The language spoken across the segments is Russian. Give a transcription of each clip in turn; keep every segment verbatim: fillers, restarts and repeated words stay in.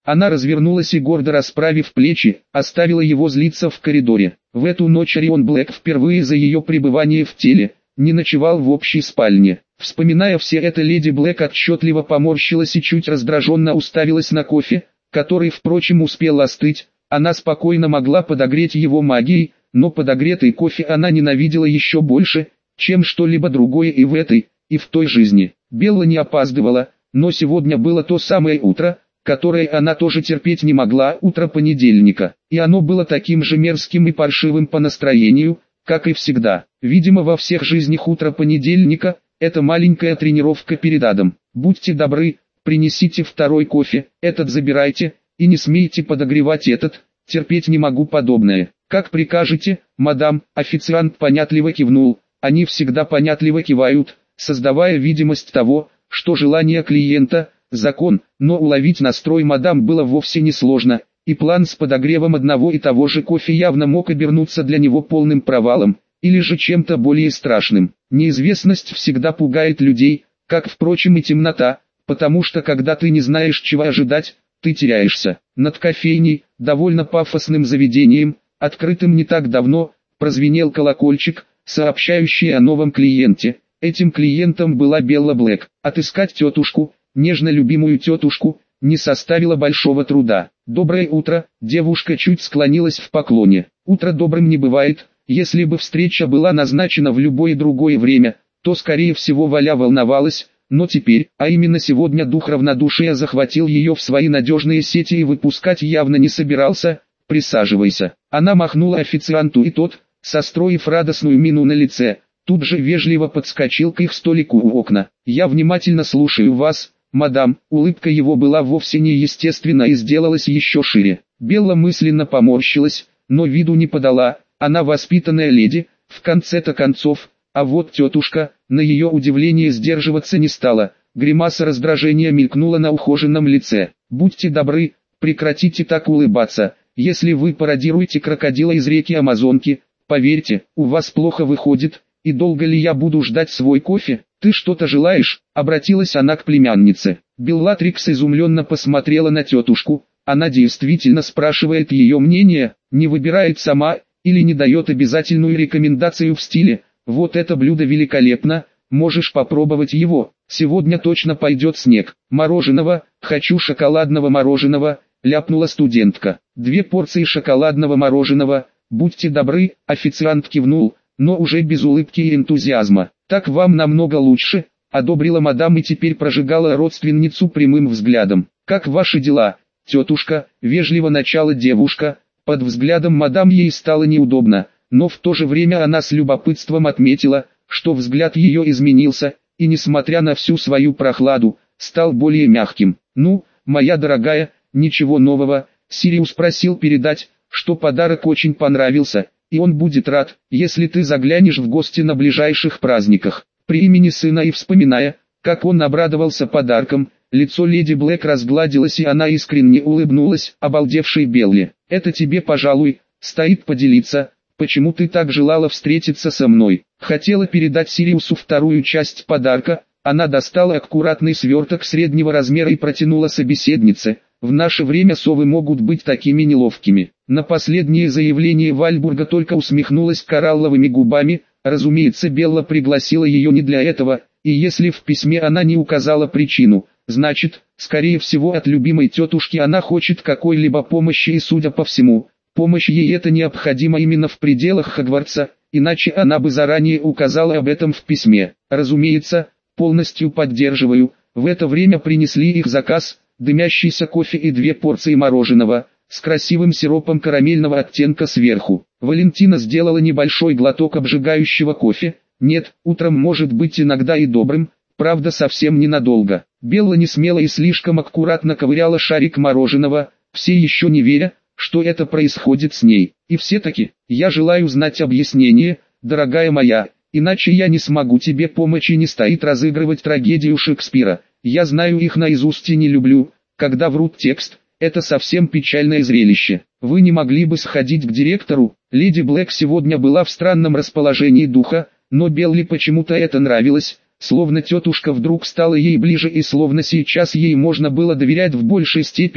Она развернулась и, гордо расправив плечи, оставила его злиться в коридоре. В эту ночь Орион Блэк впервые за ее пребывание в теле не ночевал в общей спальне. Вспоминая все это, леди Блэк отчетливо поморщилась и чуть раздраженно уставилась на кофе, который, впрочем, успел остыть. Она спокойно могла подогреть его магией, но подогретый кофе она ненавидела еще больше, чем что-либо другое и в этой, и в той жизни. Белла не опаздывала, но сегодня было то самое утро, которое она тоже терпеть не могла, утро понедельника, и оно было таким же мерзким и паршивым по настроению, как и всегда. Видимо, во всех жизнях утро понедельника – это маленькая тренировка перед адом. Будьте добры, принесите второй кофе, этот забирайте, и не смейте подогревать этот, терпеть не могу подобное. Как прикажете, мадам. Официант понятливо кивнул, они всегда понятливо кивают, создавая видимость того, что желание клиента – закон, но уловить настрой мадам было вовсе не сложно, и план с подогревом одного и того же кофе явно мог обернуться для него полным провалом, или же чем-то более страшным. Неизвестность всегда пугает людей, как, впрочем, и темнота, потому что когда ты не знаешь, чего ожидать, ты теряешься. Над кофейней, довольно пафосным заведением, открытым не так давно, прозвенел колокольчик, сообщающий о новом клиенте. Этим клиентом была Белла Блэк. Отыскать тетушку, нежно любимую тетушку, не составило большого труда. «Доброе утро», девушка чуть склонилась в поклоне. «Утро добрым не бывает». Если бы встреча была назначена в любое другое время, то скорее всего Валя волновалась, но теперь, а именно сегодня, дух равнодушия захватил ее в свои надежные сети и выпускать явно не собирался. «Присаживайся». Она махнула официанту, и тот, состроив радостную мину на лице, тут же вежливо подскочил к их столику у окна. «Я внимательно слушаю вас, мадам». Улыбка его была вовсе не естественна и сделалась еще шире. Белла мысленно поморщилась, но виду не подала. Она воспитанная леди, в конце-то концов, а вот тетушка, на ее удивление, сдерживаться не стала. Гримаса раздражения мелькнула на ухоженном лице. «Будьте добры, прекратите так улыбаться. Если вы пародируете крокодила из реки Амазонки, поверьте, у вас плохо выходит. И долго ли я буду ждать свой кофе? Ты что-то желаешь?» Обратилась она к племяннице. Беллатрикс изумленно посмотрела на тетушку. Она действительно спрашивает ее мнение, не выбирает сама, или не дает обязательную рекомендацию в стиле: «Вот это блюдо великолепно, можешь попробовать его, сегодня точно пойдет снег». «Мороженого, хочу шоколадного мороженого», ляпнула студентка. «Две порции шоколадного мороженого, будьте добры», официант кивнул, но уже без улыбки и энтузиазма. «Так вам намного лучше», одобрила мадам и теперь прожигала родственницу прямым взглядом. «Как ваши дела, тетушка?» Вежливо начала девушка. Под взглядом мадам ей стало неудобно, но в то же время она с любопытством отметила, что взгляд ее изменился, и несмотря на всю свою прохладу, стал более мягким. «Ну, моя дорогая, ничего нового», Сириус просил передать, что подарок очень понравился, и он будет рад, если ты заглянешь в гости на ближайших праздниках. При имени сына и вспоминая, как он обрадовался подарком, лицо леди Блэк разгладилось и она искренне улыбнулась обалдевшей Белле. «Это тебе, пожалуй, стоит поделиться, почему ты так желала встретиться со мной». Хотела передать Сириусу вторую часть подарка. Она достала аккуратный сверток среднего размера и протянула собеседнице. «В наше время совы могут быть такими неловкими». На последнее заявление Вальбурга только усмехнулась коралловыми губами. Разумеется, Белла пригласила ее не для этого, и если в письме она не указала причину, значит, скорее всего, от любимой тетушки она хочет какой-либо помощи, и, судя по всему, помощь ей это необходима именно в пределах Хогвартса, иначе она бы заранее указала об этом в письме. Разумеется, полностью поддерживаю. В это время принесли их заказ, дымящийся кофе и две порции мороженого, с красивым сиропом карамельного оттенка сверху. Валентина сделала небольшой глоток обжигающего кофе. Нет, утром может быть иногда и добрым, правда совсем ненадолго. Белла не смело и слишком аккуратно ковыряла шарик мороженого, все еще не веря, что это происходит с ней. «И все-таки, я желаю знать объяснение, дорогая моя, иначе я не смогу тебе помочь, и не стоит разыгрывать трагедию Шекспира. Я знаю их наизусть и не люблю, когда врут текст. Это совсем печальное зрелище. Вы не могли бы сходить к директору?» Леди Блэк сегодня была в странном расположении духа, но Белле почему-то это нравилось, словно тетушка вдруг стала ей ближе и словно сейчас ей можно было доверять в большей степени.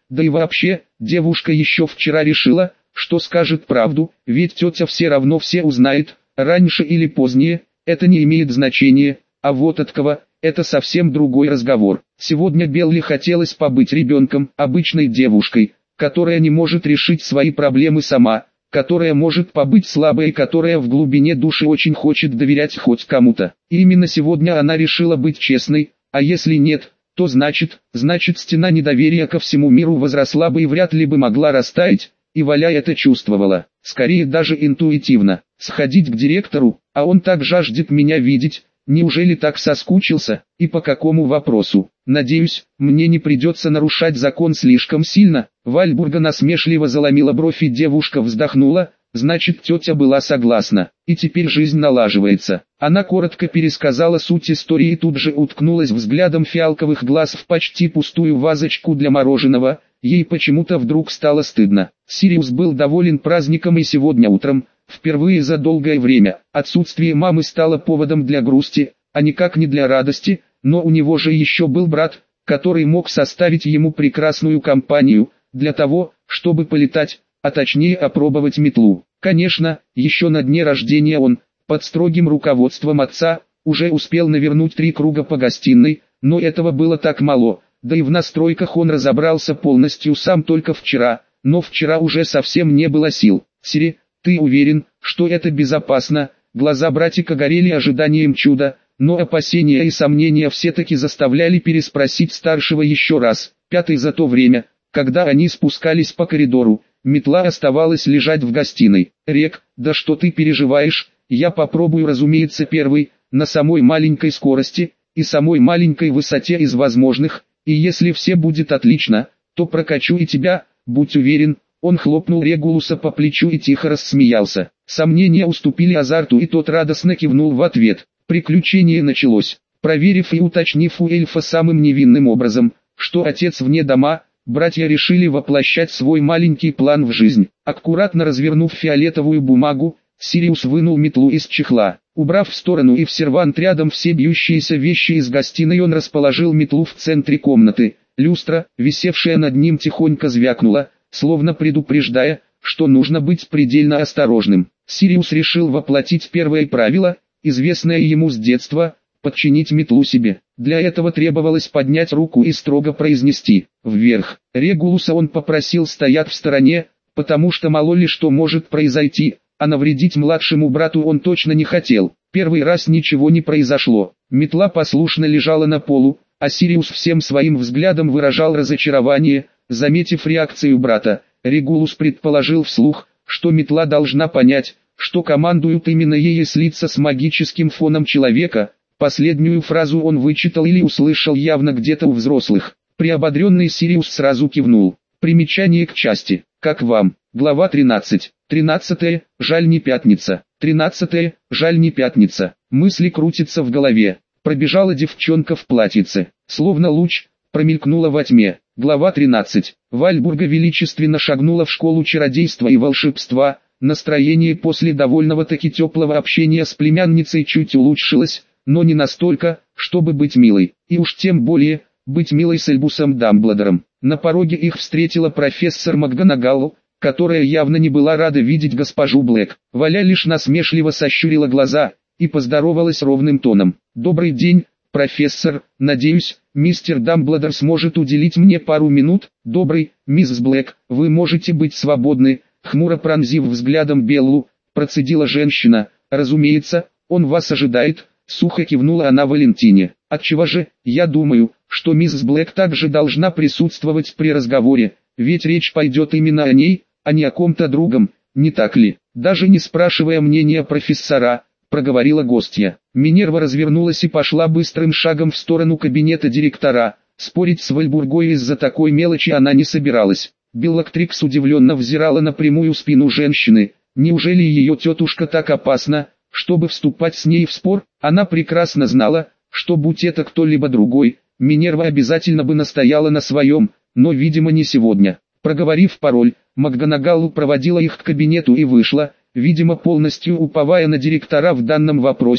да и вообще, девушка еще вчера решила, что скажет правду, ведь тетя все равно все узнает, раньше или позднее, это не имеет значения, а вот от кого, это совсем другой разговор. Сегодня Белли хотелось побыть ребенком, обычной девушкой, которая не может решить свои проблемы сама, которая может побыть слабой и которая в глубине души очень хочет доверять хоть кому-то. И именно сегодня она решила быть честной, а если нет, то значит, значит стена недоверия ко всему миру возросла бы и вряд ли бы могла растаять, и Валя это чувствовала, скорее даже интуитивно. Сходить к директору, а он так жаждет меня видеть, неужели так соскучился, и по какому вопросу? Надеюсь, мне не придется нарушать закон слишком сильно. Вальбурга насмешливо заломила бровь и девушка вздохнула, значит тетя была согласна, и теперь жизнь налаживается. Она коротко пересказала суть истории и тут же уткнулась взглядом фиалковых глаз в почти пустую вазочку для мороженого, ей почему-то вдруг стало стыдно. Сириус был доволен праздником и сегодня утром, впервые за долгое время, отсутствие мамы стало поводом для грусти, а никак не для радости, но у него же еще был брат, который мог составить ему прекрасную компанию, для того, чтобы полетать, а точнее опробовать метлу. Конечно, еще на дне рождения он, под строгим руководством отца, уже успел навернуть три круга по гостиной, но этого было так мало, да и в настройках он разобрался полностью сам только вчера, но вчера уже совсем не было сил. «Сири, ты уверен, что это безопасно?» Глаза братика горели ожиданием чуда, но опасения и сомнения все-таки заставляли переспросить старшего еще раз. Пятый за то время, когда они спускались по коридору, метла оставалась лежать в гостиной. «Рек, да что ты переживаешь, я попробую, разумеется, первый, на самой маленькой скорости и самой маленькой высоте из возможных, и если все будет отлично, то прокачу и тебя, будь уверен». Он хлопнул Регулуса по плечу и тихо рассмеялся. Сомнения уступили азарту, и тот радостно кивнул в ответ. Приключение началось. Проверив и уточнив у эльфа самым невинным образом, что отец вне дома, братья решили воплощать свой маленький план в жизнь. Аккуратно развернув фиолетовую бумагу, Сириус вынул метлу из чехла. Убрав в сторону и в сервант рядом все бьющиеся вещи из гостиной, он расположил метлу в центре комнаты. Люстра, висевшая над ним, тихонько звякнула, словно предупреждая, что нужно быть предельно осторожным. Сириус решил воплотить первое правило, известное ему с детства, подчинить метлу себе. Для этого требовалось поднять руку и строго произнести «вверх». Регулуса он попросил стоять в стороне, потому что мало ли что может произойти, а навредить младшему брату он точно не хотел. Первый раз ничего не произошло. Метла послушно лежала на полу, а Сириус всем своим взглядом выражал разочарование. Заметив реакцию брата, Регулус предположил вслух, что метла должна понять, что командуют именно ей и слиться с магическим фоном человека. Последнюю фразу он вычитал или услышал явно где-то у взрослых. Приободренный Сириус сразу кивнул. Примечание к части. Как вам? Глава тринадцать. тринадцатое. Жаль не пятница. тринадцатое. Жаль не пятница. Мысли крутятся в голове. Пробежала девчонка в платьице, словно луч, промелькнула во тьме. Глава тринадцать. Вальбурга величественно шагнула в школу чародейства и волшебства. Настроение после довольного-таки теплого общения с племянницей чуть улучшилось, но не настолько, чтобы быть милой. И уж тем более, быть милой с Альбусом Дамблдором. На пороге их встретила профессор МакГонагалл, которая явно не была рада видеть госпожу Блэк. Валя лишь насмешливо сощурила глаза и поздоровалась ровным тоном. «Добрый день, профессор, надеюсь, мистер Дамблдор сможет уделить мне пару минут». «Добрый, мисс Блэк, вы можете быть свободны», хмуро пронзив взглядом Беллу, процедила женщина. «Разумеется, он вас ожидает», сухо кивнула она Валентине. «Отчего же, я думаю, что мисс Блэк также должна присутствовать при разговоре, ведь речь пойдет именно о ней, а не о ком-то другом, не так ли?» Даже не спрашивая мнения профессора, проговорила гостья. Минерва развернулась и пошла быстрым шагом в сторону кабинета директора. Спорить с Вальбургой из-за такой мелочи она не собиралась. Беллактрикс удивленно взирала на прямую спину женщины. Неужели ее тетушка так опасна, чтобы вступать с ней в спор? Она прекрасно знала, что будь это кто-либо другой, Минерва обязательно бы настояла на своем, но видимо не сегодня. Проговорив пароль, МакГонагалл проводила их к кабинету и вышла, видимо полностью уповая на директора в данном вопросе.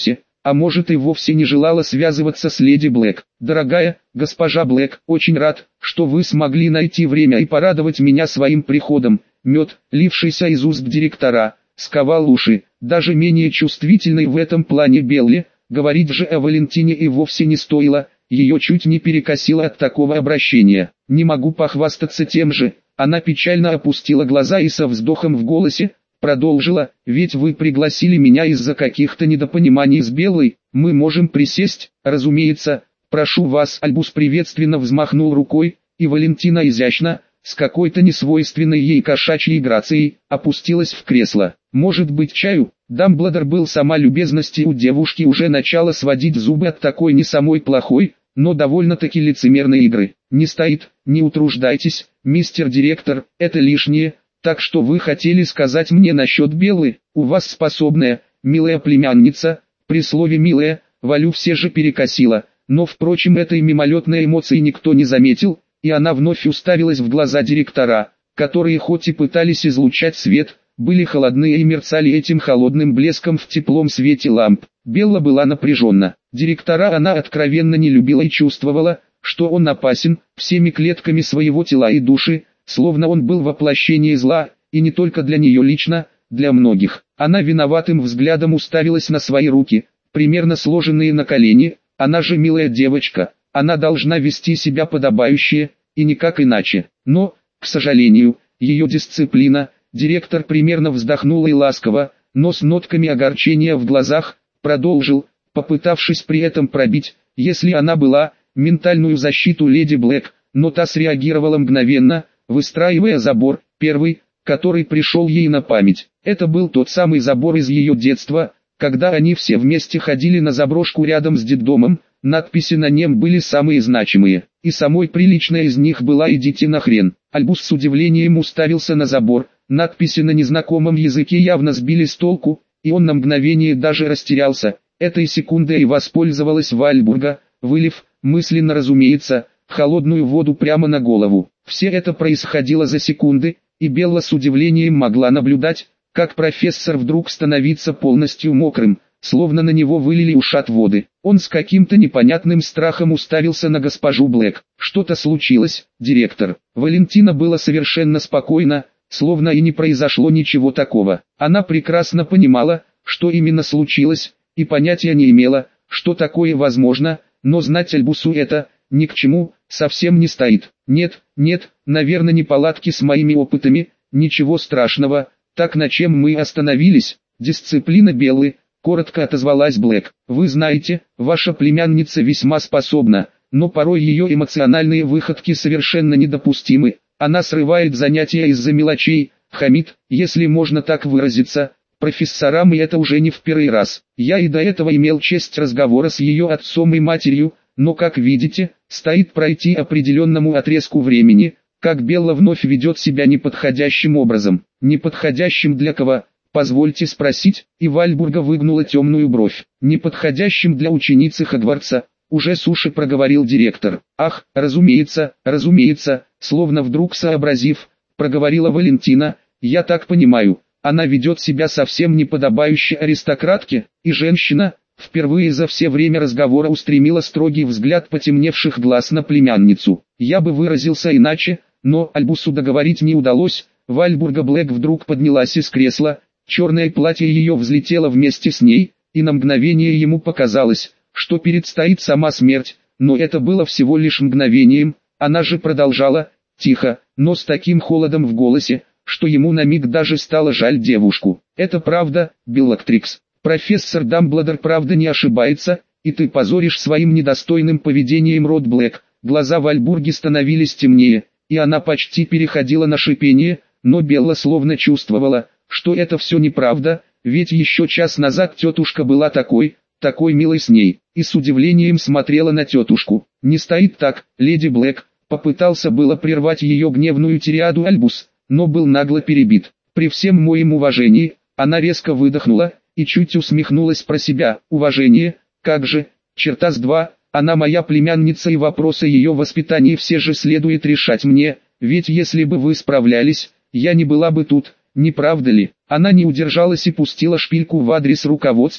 а может и вовсе не желала связываться с леди Блэк. «Дорогая госпожа Блэк, очень рад, что вы смогли найти время и порадовать меня своим приходом». Мед, лившийся из уст директора, сковал уши. Даже менее чувствительной в этом плане Белле, говорить же о Валентине и вовсе не стоило, ее чуть не перекосило от такого обращения. «Не могу похвастаться тем же». Она печально опустила глаза и со вздохом в голосе продолжила: «Ведь вы пригласили меня из-за каких-то недопониманий с Беллой. Мы можем присесть, разумеется. Прошу вас». Альбус приветственно взмахнул рукой, и Валентина изящно, с какой-то несвойственной ей кошачьей грацией, опустилась в кресло. «Может быть, чаю?» Дамблдор был сама любезности, у девушки уже начало сводить зубы от такой не самой плохой, но довольно-таки лицемерной игры. «Не стоит, не утруждайтесь, мистер директор, это лишнее. Так что вы хотели сказать мне насчет Беллы? У вас способная, милая племянница». При слове «милая» Валю все же перекосила, но впрочем этой мимолетной эмоции никто не заметил, и она вновь уставилась в глаза директора, которые хоть и пытались излучать свет, были холодные и мерцали этим холодным блеском в теплом свете ламп. Белла была напряженна. Директора она откровенно не любила и чувствовала, что он опасен всеми клетками своего тела и души, словно он был воплощение зла, и не только для нее лично, для многих. Она виноватым взглядом уставилась на свои руки, примерно сложенные на колени. Она же милая девочка, она должна вести себя подобающе, и никак иначе. Но, к сожалению, ее дисциплина. Директор примерно вздохнул и ласково, но с нотками огорчения в глазах, продолжил, попытавшись при этом пробить, если она была, ментальную защиту леди Блэк, но та среагировала мгновенно, выстраивая забор, первый, который пришел ей на память. Это был тот самый забор из ее детства, когда они все вместе ходили на заброшку рядом с детдомом. Надписи на нем были самые значимые, и самой приличной из них была «Идите нахрен». Альбус с удивлением уставился на забор. Надписи на незнакомом языке явно сбили с толку, и он на мгновение даже растерялся. Этой секундой и воспользовалась Вальбурга, вылив, мысленно разумеется, холодную воду прямо на голову. Все это происходило за секунды, и Белла с удивлением могла наблюдать, как профессор вдруг становится полностью мокрым, словно на него вылили ушат воды. Он с каким-то непонятным страхом уставился на госпожу Блэк. «Что-то случилось, директор?» Валентина была совершенно спокойна, словно и не произошло ничего такого. Она прекрасно понимала, что именно случилось, и понятия не имела, что такое возможно, но знать Альбусу это ни к чему, совсем не стоит. «Нет, нет, наверное, неполадки с моими опытами, ничего страшного. Так на чем мы остановились?» «Дисциплина Беллы», — коротко отозвалась Блэк. «Вы знаете, ваша племянница весьма способна, но порой ее эмоциональные выходки совершенно недопустимы. Она срывает занятия из-за мелочей, хамит, если можно так выразиться, профессорам, и это уже не в первый раз. Я и до этого имел честь разговора с ее отцом и матерью, но, как видите, стоит пройти определенному отрезку времени, как Белла вновь ведет себя неподходящим образом». «Неподходящим для кого? Позвольте спросить?» И Вальбурга выгнула темную бровь. «Неподходящим для ученицы Хогвартса», уже суше проговорил директор. «Ах, разумеется, разумеется», словно вдруг сообразив, проговорила Валентина. «Я так понимаю, она ведет себя совсем неподобающе аристократке». И женщина, впервые за все время разговора, устремила строгий взгляд потемневших глаз на племянницу. «Я бы выразился иначе, но Альбусу договорить не удалось». Вальбурга Блэк вдруг поднялась из кресла, черное платье ее взлетело вместе с ней, и на мгновение ему показалось, что перед стоит сама смерть, но это было всего лишь мгновением. Она же продолжала, тихо, но с таким холодом в голосе, что ему на миг даже стало жаль девушку. «Это правда, Беллактрикс. Профессор Дамблдор правда не ошибается, и ты позоришь своим недостойным поведением род Блэк». Глаза Вальбурги становились темнее, и она почти переходила на шипение, но Белла словно чувствовала, что это все неправда, ведь еще час назад тетушка была такой, такой милой с ней, и с удивлением смотрела на тетушку. «Не стоит так, леди Блэк», попытался было прервать ее гневную тираду Альбус, но был нагло перебит. «При всем моем уважении», она резко выдохнула, и чуть усмехнулась про себя. «Уважение, как же, черта с два, она моя племянница, и вопросы ее воспитания все же следует решать мне, ведь если бы вы справлялись, я не была бы тут, не правда ли?» Она не удержалась и пустила шпильку в адрес руководства,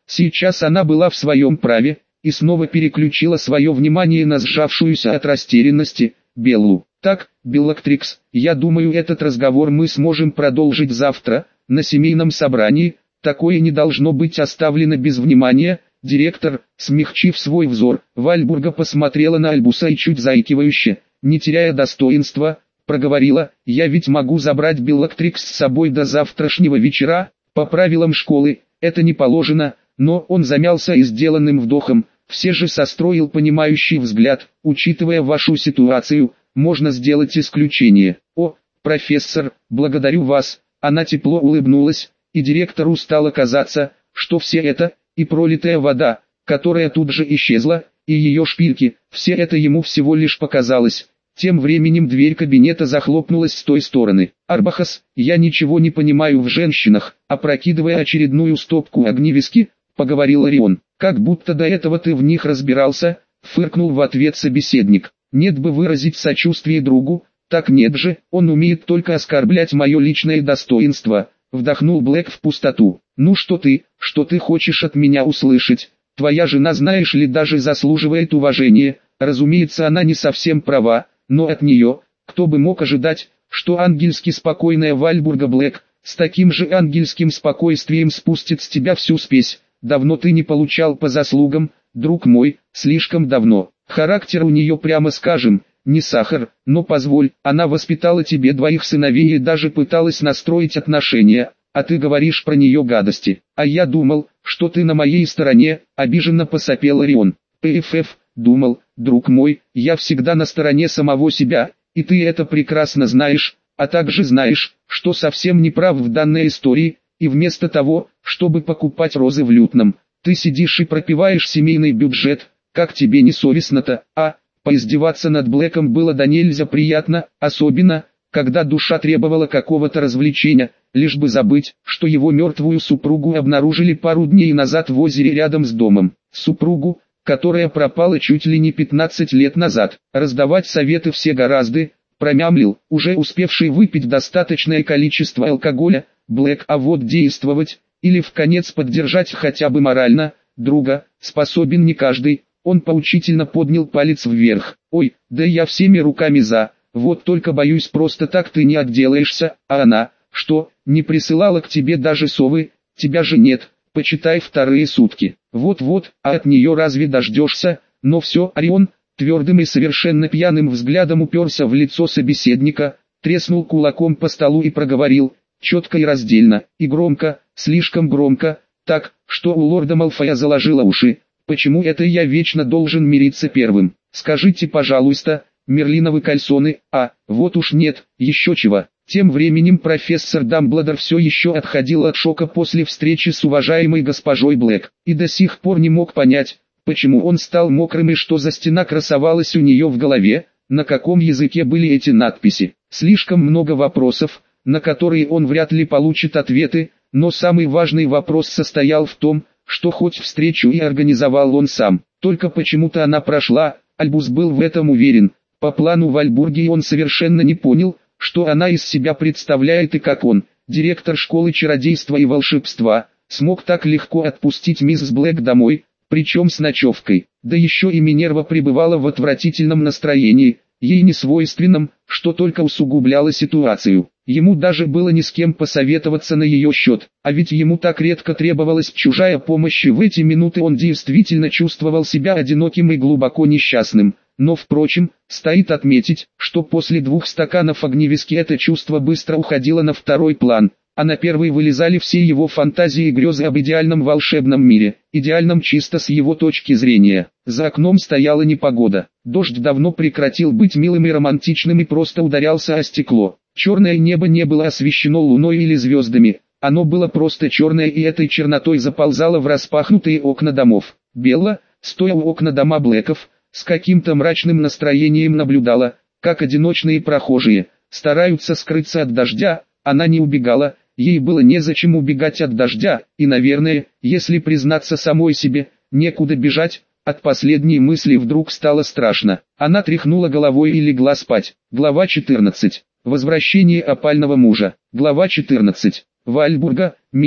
Сейчас она была в своем праве, и снова переключила свое внимание на сжавшуюся от растерянности Беллу. «Так, Беллактрикс, я думаю, этот разговор мы сможем продолжить завтра, на семейном собрании, такое не должно быть оставлено без внимания». Директор, смягчив свой взор, Вальбурга посмотрела на Альбуса и чуть заикивающе, не теряя достоинства, проговорила: «Я ведь могу забрать Беллактрикс с собой до завтрашнего вечера, по правилам школы, это не положено». Но он замялся и сделанным вдохом, все же состроил понимающий взгляд: «Учитывая вашу ситуацию, можно сделать исключение». «О, профессор, благодарю вас». Она тепло улыбнулась, и директору стало казаться, что все это, и пролитая вода, которая тут же исчезла, и ее шпильки, все это ему всего лишь показалось. Тем временем дверь кабинета захлопнулась с той стороны. «Арбахас, я ничего не понимаю в женщинах», опрокидывая очередную стопку огневиски, поговорил Орион. «Как будто до этого ты в них разбирался», фыркнул в ответ собеседник. «Нет бы выразить сочувствие другу, так нет же, он умеет только оскорблять мое личное достоинство», вдохнул Блэк в пустоту. «Ну что ты, что ты хочешь от меня услышать? Твоя жена, знаешь ли, даже заслуживает уважения. Разумеется, она не совсем права, но от нее, кто бы мог ожидать, что ангельски спокойная Вальбурга Блэк, с таким же ангельским спокойствием спустит с тебя всю спесь. Давно ты не получал по заслугам, друг мой, слишком давно. Характер у нее, прямо скажем, не сахар, но позволь, она воспитала тебе двоих сыновей и даже пыталась настроить отношения, а ты говоришь про нее гадости. А я думал, что ты на моей стороне», обиженно посопел Орион. «ПФФ, думал, друг мой, я всегда на стороне самого себя, и ты это прекрасно знаешь, а также знаешь, что совсем не прав в данной истории, и вместо того, чтобы покупать розы в Лютном, ты сидишь и пропиваешь семейный бюджет. Как тебе не совестно-то, а?» Поиздеваться над Блэком было до нельзя приятно, особенно, когда душа требовала какого-то развлечения, лишь бы забыть, что его мертвую супругу обнаружили пару дней назад в озере рядом с домом. Супругу, которая пропала чуть ли не пятнадцать лет назад. Раздавать советы все гораздо, промямлил, уже успевший выпить достаточное количество алкоголя, Блэк, а вот действовать, или вконец поддержать хотя бы морально, друга, способен не каждый. Он поучительно поднял палец вверх. «Ой, да я всеми руками за, вот только боюсь, просто так ты не отделаешься, а она, что, не присылала к тебе даже совы, тебя же нет, почитай вторые сутки. Вот-вот, а от нее разве дождешься?» Но все, Орион, твердым и совершенно пьяным взглядом уперся в лицо собеседника, треснул кулаком по столу и проговорил, четко и раздельно, и громко, слишком громко, так, что у лорда Малфоя заложило уши. «Почему это я вечно должен мириться первым? Скажите, пожалуйста, мерлиновы кальсоны, а, вот уж нет, еще чего». Тем временем профессор Дамблдор все еще отходил от шока после встречи с уважаемой госпожой Блэк, и до сих пор не мог понять, почему он стал мокрым и что за стена красовалась у нее в голове, на каком языке были эти надписи. Слишком много вопросов, на которые он вряд ли получит ответы, но самый важный вопрос состоял в том, что хоть встречу и организовал он сам, только почему-то она прошла, Альбус был в этом уверен. По плану Вальбурги он совершенно не понял, что она из себя представляет и как он, директор школы чародейства и волшебства, смог так легко отпустить мисс Блэк домой, причем с ночевкой. Да еще и Минерва пребывала в отвратительном настроении, ей не свойственном, что только усугубляло ситуацию. Ему даже было ни с кем посоветоваться на ее счет, а ведь ему так редко требовалась чужая помощь, и в эти минуты он действительно чувствовал себя одиноким и глубоко несчастным. Но впрочем, стоит отметить, что после двух стаканов огневиски это чувство быстро уходило на второй план, а на первый вылезали все его фантазии и грезы об идеальном волшебном мире, идеальном чисто с его точки зрения. За окном стояла непогода, дождь давно прекратил быть милым и романтичным и просто ударялся о стекло. Черное небо не было освещено луной или звездами, оно было просто черное и этой чернотой заползало в распахнутые окна домов. Белла, стоя у окна дома Блэков, с каким-то мрачным настроением наблюдала, как одиночные прохожие стараются скрыться от дождя. Она не убегала, ей было незачем убегать от дождя, и, наверное, если признаться самой себе, некуда бежать. От последней мысли вдруг стало страшно. Она тряхнула головой и легла спать. Глава четырнадцать. Возвращение опального мужа. Глава четырнадцать. Вальбурга, милая,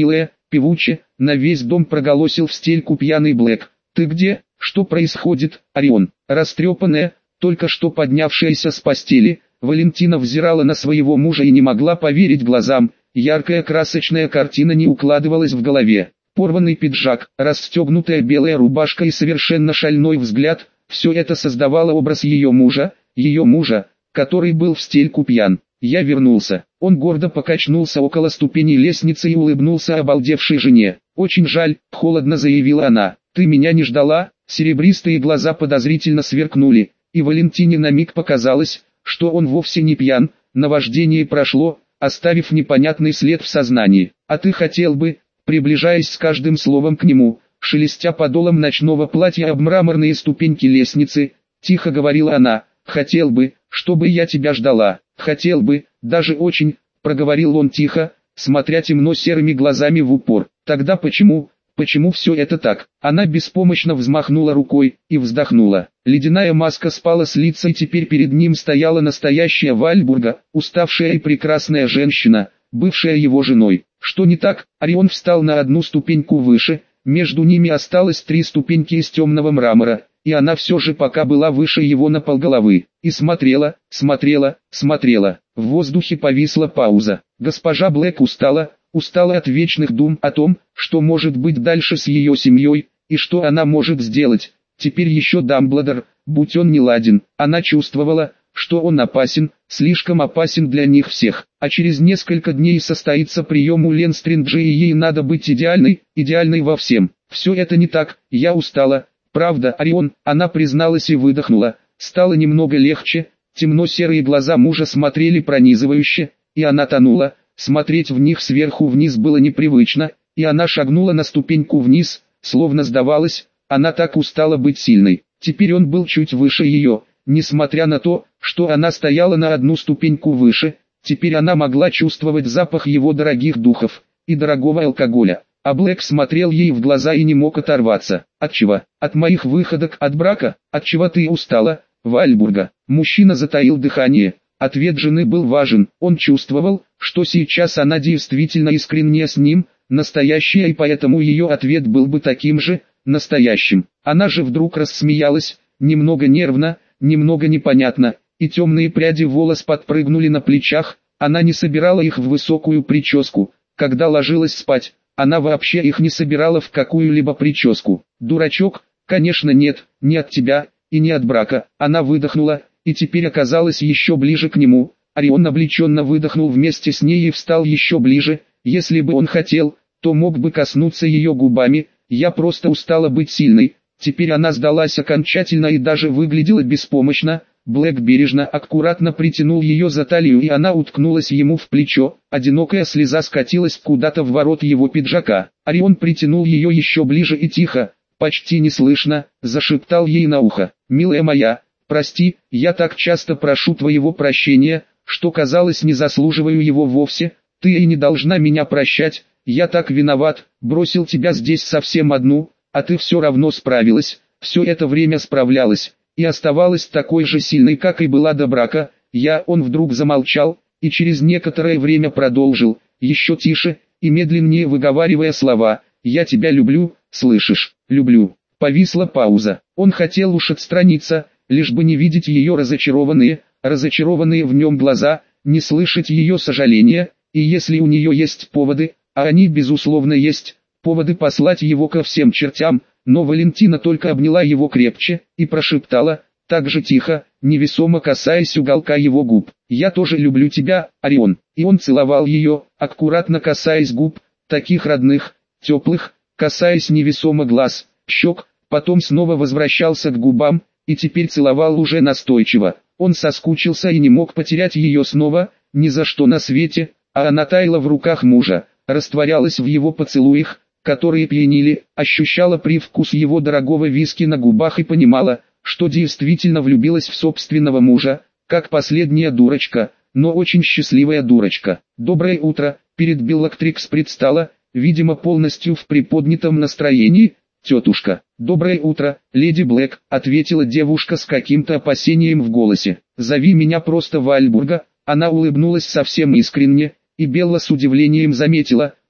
певуче, на весь дом проголосил в стельку пьяный Блэк. «Ты где? Что происходит, Орион?» Растрепанная, только что поднявшаяся с постели, Валентина взирала на своего мужа и не могла поверить глазам. Яркая красочная картина не укладывалась в голове. Порванный пиджак, расстегнутая белая рубашка и совершенно шальной взгляд – все это создавало образ ее мужа, ее мужа, который был в стельку пьян. «Я вернулся». Он гордо покачнулся около ступеней лестницы и улыбнулся обалдевшей жене. «Очень жаль», – холодно заявила она. «Ты меня не ждала?» Серебристые глаза подозрительно сверкнули, и Валентине на миг показалось, что он вовсе не пьян. Наваждение прошло, оставив непонятный след в сознании. «А ты хотел бы», приближаясь с каждым словом к нему, шелестя подолом ночного платья об мраморные ступеньки лестницы, тихо говорила она, «хотел бы, чтобы я тебя ждала, хотел бы, даже очень», проговорил он тихо, смотря темно-серыми глазами в упор. «Тогда почему, почему все это так?» Она беспомощно взмахнула рукой и вздохнула. Ледяная маска спала с лица, и теперь перед ним стояла настоящая Вальбурга, уставшая и прекрасная женщина, бывшая его женой. Что не так? Орион встал на одну ступеньку выше, между ними осталось три ступеньки из темного мрамора, и она все же пока была выше его на полголовы, и смотрела, смотрела, смотрела. В воздухе повисла пауза. Госпожа Блэк устала, устала от вечных дум о том, что может быть дальше с ее семьей, и что она может сделать. Теперь еще Дамблдор, будь он неладен, она чувствовала, что он опасен, слишком опасен для них всех. А через несколько дней состоится прием у Ленстринджа, и ей надо быть идеальной, идеальной во всем. Все это не так, я устала. Правда, Орион, она призналась и выдохнула. Стало немного легче, темно-серые глаза мужа смотрели пронизывающе, и она тонула. Смотреть в них сверху вниз было непривычно, и она шагнула на ступеньку вниз, словно сдавалась, она так устала быть сильной. Теперь он был чуть выше ее, несмотря на то, что она стояла на одну ступеньку выше, теперь она могла чувствовать запах его дорогих духов и дорогого алкоголя. А Блэк смотрел ей в глаза и не мог оторваться. «От чего? От моих выходок, от брака? От чего ты устала, Вальбурга?» Мужчина затаил дыхание. Ответ жены был важен. Он чувствовал, что сейчас она действительно искренне с ним, настоящая, и поэтому ее ответ был бы таким же, настоящим. Она же вдруг рассмеялась, немного нервно, немного непонятно, и темные пряди волос подпрыгнули на плечах. Она не собирала их в высокую прическу, когда ложилась спать. Она вообще их не собирала в какую-либо прическу. «Дурачок, конечно нет, не от тебя, и не от брака». Она выдохнула, и теперь оказалась еще ближе к нему. Орион облегченно выдохнул вместе с ней и встал еще ближе. Если бы он хотел, то мог бы коснуться ее губами. «Я просто устала быть сильной». Теперь она сдалась окончательно и даже выглядела беспомощно. Блэк бережно, аккуратно притянул ее за талию, и она уткнулась ему в плечо. Одинокая слеза скатилась куда-то в ворот его пиджака. Орион притянул ее еще ближе и тихо, почти неслышно, зашептал ей на ухо: «Милая моя, прости, я так часто прошу твоего прощения, что казалось не заслуживаю его вовсе. Ты и не должна меня прощать, я так виноват, бросил тебя здесь совсем одну, а ты все равно справилась, все это время справлялась. И оставалась такой же сильной, как и была до брака». Я, он вдруг замолчал, и через некоторое время продолжил, еще тише, и медленнее выговаривая слова: «Я тебя люблю, слышишь, люблю». Повисла пауза. Он хотел уж отстраниться, лишь бы не видеть ее разочарованные, разочарованные в нем глаза, не слышать ее сожаления, и если у нее есть поводы, а они безусловно есть, поводы послать его ко всем чертям. Но Валентина только обняла его крепче и прошептала, так же тихо, невесомо касаясь уголка его губ: «Я тоже люблю тебя, Орион». И он целовал ее, аккуратно касаясь губ, таких родных, теплых, касаясь невесомо глаз, щек, потом снова возвращался к губам, и теперь целовал уже настойчиво. Он соскучился и не мог потерять ее снова, ни за что на свете, а она таяла в руках мужа, растворялась в его поцелуях, которые пьянили, ощущала привкус его дорогого виски на губах и понимала, что действительно влюбилась в собственного мужа, как последняя дурочка, но очень счастливая дурочка. «Доброе утро», перед Беллактрикс предстала, видимо полностью в приподнятом настроении, тетушка. «Доброе утро, леди Блэк», ответила девушка с каким-то опасением в голосе. «Зови меня просто Вальбурга». Она улыбнулась совсем искренне, и Белла с удивлением заметила,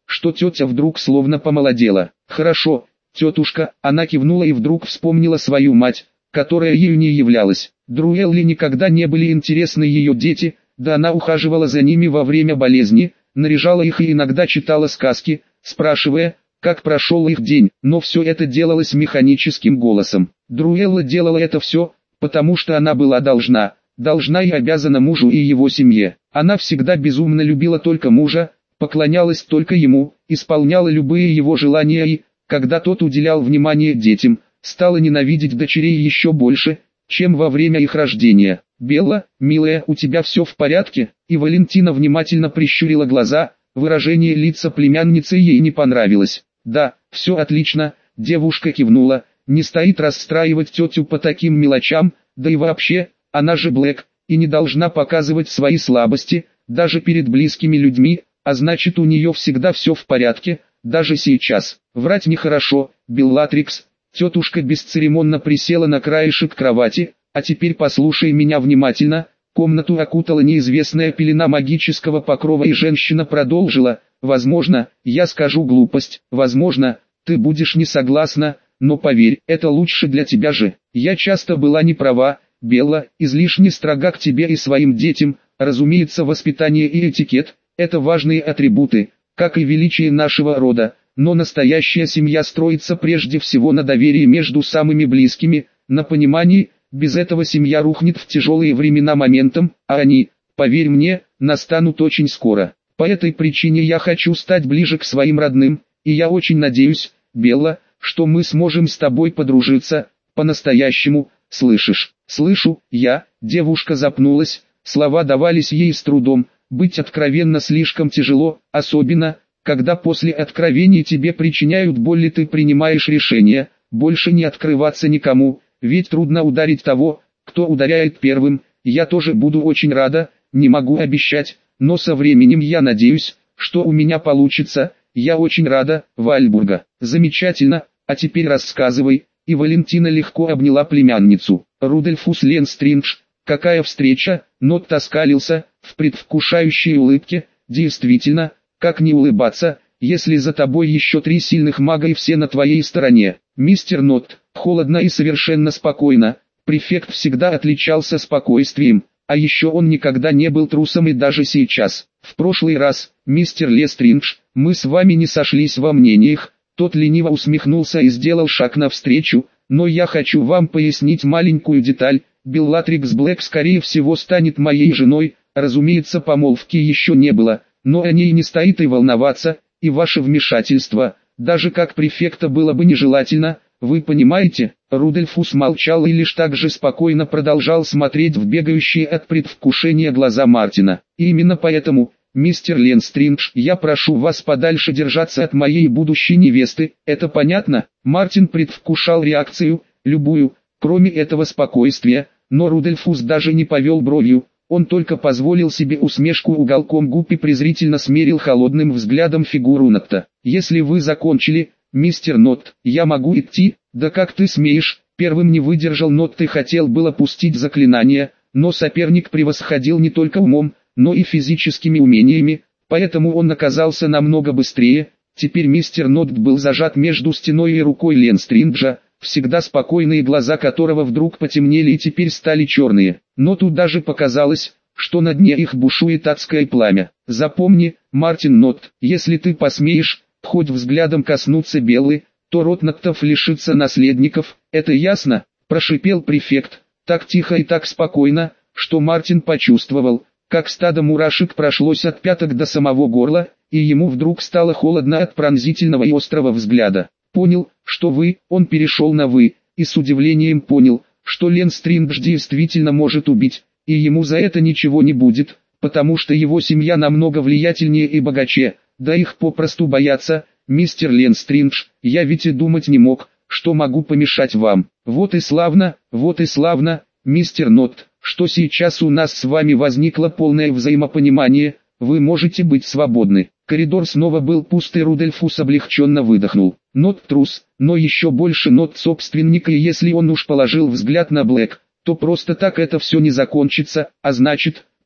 что тетя вдруг словно помолодела. «Хорошо, тетушка», она кивнула и вдруг вспомнила свою мать, которая ею не являлась. Друэлли никогда не были интересны ее дети, да она ухаживала за ними во время болезни, наряжала их и иногда читала сказки, спрашивая, как прошел их день, но все это делалось механическим голосом. Друэлла делала это все, потому что она была должна, должна и обязана мужу и его семье. Она всегда безумно любила только мужа, поклонялась только ему, исполняла любые его желания и, когда тот уделял внимание детям, стала ненавидеть дочерей еще больше, чем во время их рождения. «Белла, милая, у тебя все в порядке?» И Валентина внимательно прищурила глаза, выражение лица племянницы ей не понравилось. «Да, все отлично», девушка кивнула, не стоит расстраивать тетю по таким мелочам, да и вообще, она же Блэк, и не должна показывать свои слабости, даже перед близкими людьми, а значит у нее всегда все в порядке, даже сейчас. Врать нехорошо, Беллатрикс. Тетушка бесцеремонно присела на краешек кровати. «А теперь послушай меня внимательно». Комнату окутала неизвестная пелена магического покрова и женщина продолжила: «Возможно, я скажу глупость, возможно, ты будешь не согласна, но поверь, это лучше для тебя же. Я часто была не права, Белла, излишне строга к тебе и своим детям. Разумеется, воспитание и этикет – это важные атрибуты, как и величие нашего рода, но настоящая семья строится прежде всего на доверии между самыми близкими, на понимании. Без этого семья рухнет в тяжелые времена моментом, а они, поверь мне, настанут очень скоро. По этой причине я хочу стать ближе к своим родным, и я очень надеюсь, Белла, что мы сможем с тобой подружиться, по-настоящему, слышишь?» «Слышу, я», девушка запнулась, слова давались ей с трудом, быть откровенно слишком тяжело, особенно, когда после откровений тебе причиняют боль и ты принимаешь решение, больше не открываться никому. Ведь трудно ударить того, кто ударяет первым. Я тоже буду очень рада, не могу обещать, но со временем я надеюсь, что у меня получится. Я очень рада, Вальбурга». «Замечательно, а теперь рассказывай». И Валентина легко обняла племянницу. «Рудольфус Ленстриндж, какая встреча!» Нотт оскалился, в предвкушающей улыбке. «Действительно, как не улыбаться, если за тобой еще три сильных мага и все на твоей стороне?» «Мистер Нотт», холодно и совершенно спокойно, префект всегда отличался спокойствием, а еще он никогда не был трусом и даже сейчас. «В прошлый раз, мистер Лестриндж, мы с вами не сошлись во мнениях». Тот лениво усмехнулся и сделал шаг навстречу, «но я хочу вам пояснить маленькую деталь. Беллатрикс Блэк скорее всего станет моей женой, разумеется помолвки еще не было, но о ней не стоит и волноваться, и ваше вмешательство, даже как префекта было бы нежелательно, вы понимаете?» Рудольфус молчал и лишь так же спокойно продолжал смотреть в бегающие от предвкушения глаза Мартина. «И именно поэтому, мистер Ленстриндж, я прошу вас подальше держаться от моей будущей невесты, это понятно?» Мартин предвкушал реакцию, любую, кроме этого спокойствия, но Рудольфус даже не повел бровью. Он только позволил себе усмешку уголком губ и презрительно смерил холодным взглядом фигуру Нотта. «Если вы закончили, мистер Нотт, я могу идти?» «Да как ты смеешь?» Первым не выдержал Нотт и хотел было пустить заклинание, но соперник превосходил не только умом, но и физическими умениями, поэтому он оказался намного быстрее. Теперь мистер Нотт был зажат между стеной и рукой Ленстринджа, всегда спокойные глаза которого вдруг потемнели и теперь стали черные. Нотту даже показалось, что на дне их бушует адское пламя. «Запомни, Мартин Нотт, если ты посмеешь, хоть взглядом коснуться Беллы, то род Ноттов лишится наследников, это ясно?» – прошипел префект, так тихо и так спокойно, что Мартин почувствовал, как стадо мурашек прошлось от пяток до самого горла, и ему вдруг стало холодно от пронзительного и острого взгляда. «Понял, что вы», он перешел на «вы», и с удивлением понял, что Ленстриндж действительно может убить, и ему за это ничего не будет, потому что его семья намного влиятельнее и богаче, да их попросту боятся. «Мистер Ленстриндж, я ведь и думать не мог, что могу помешать вам». «Вот и славно, вот и славно, мистер Нотт, что сейчас у нас с вами возникло полное взаимопонимание, вы можете быть свободны». Коридор снова был пуст и Рудольфус облегченно выдохнул. Нотт трус, но еще больше Нотт собственник, и если он уж положил взгляд на Блэк, то просто так это все не закончится, а значит,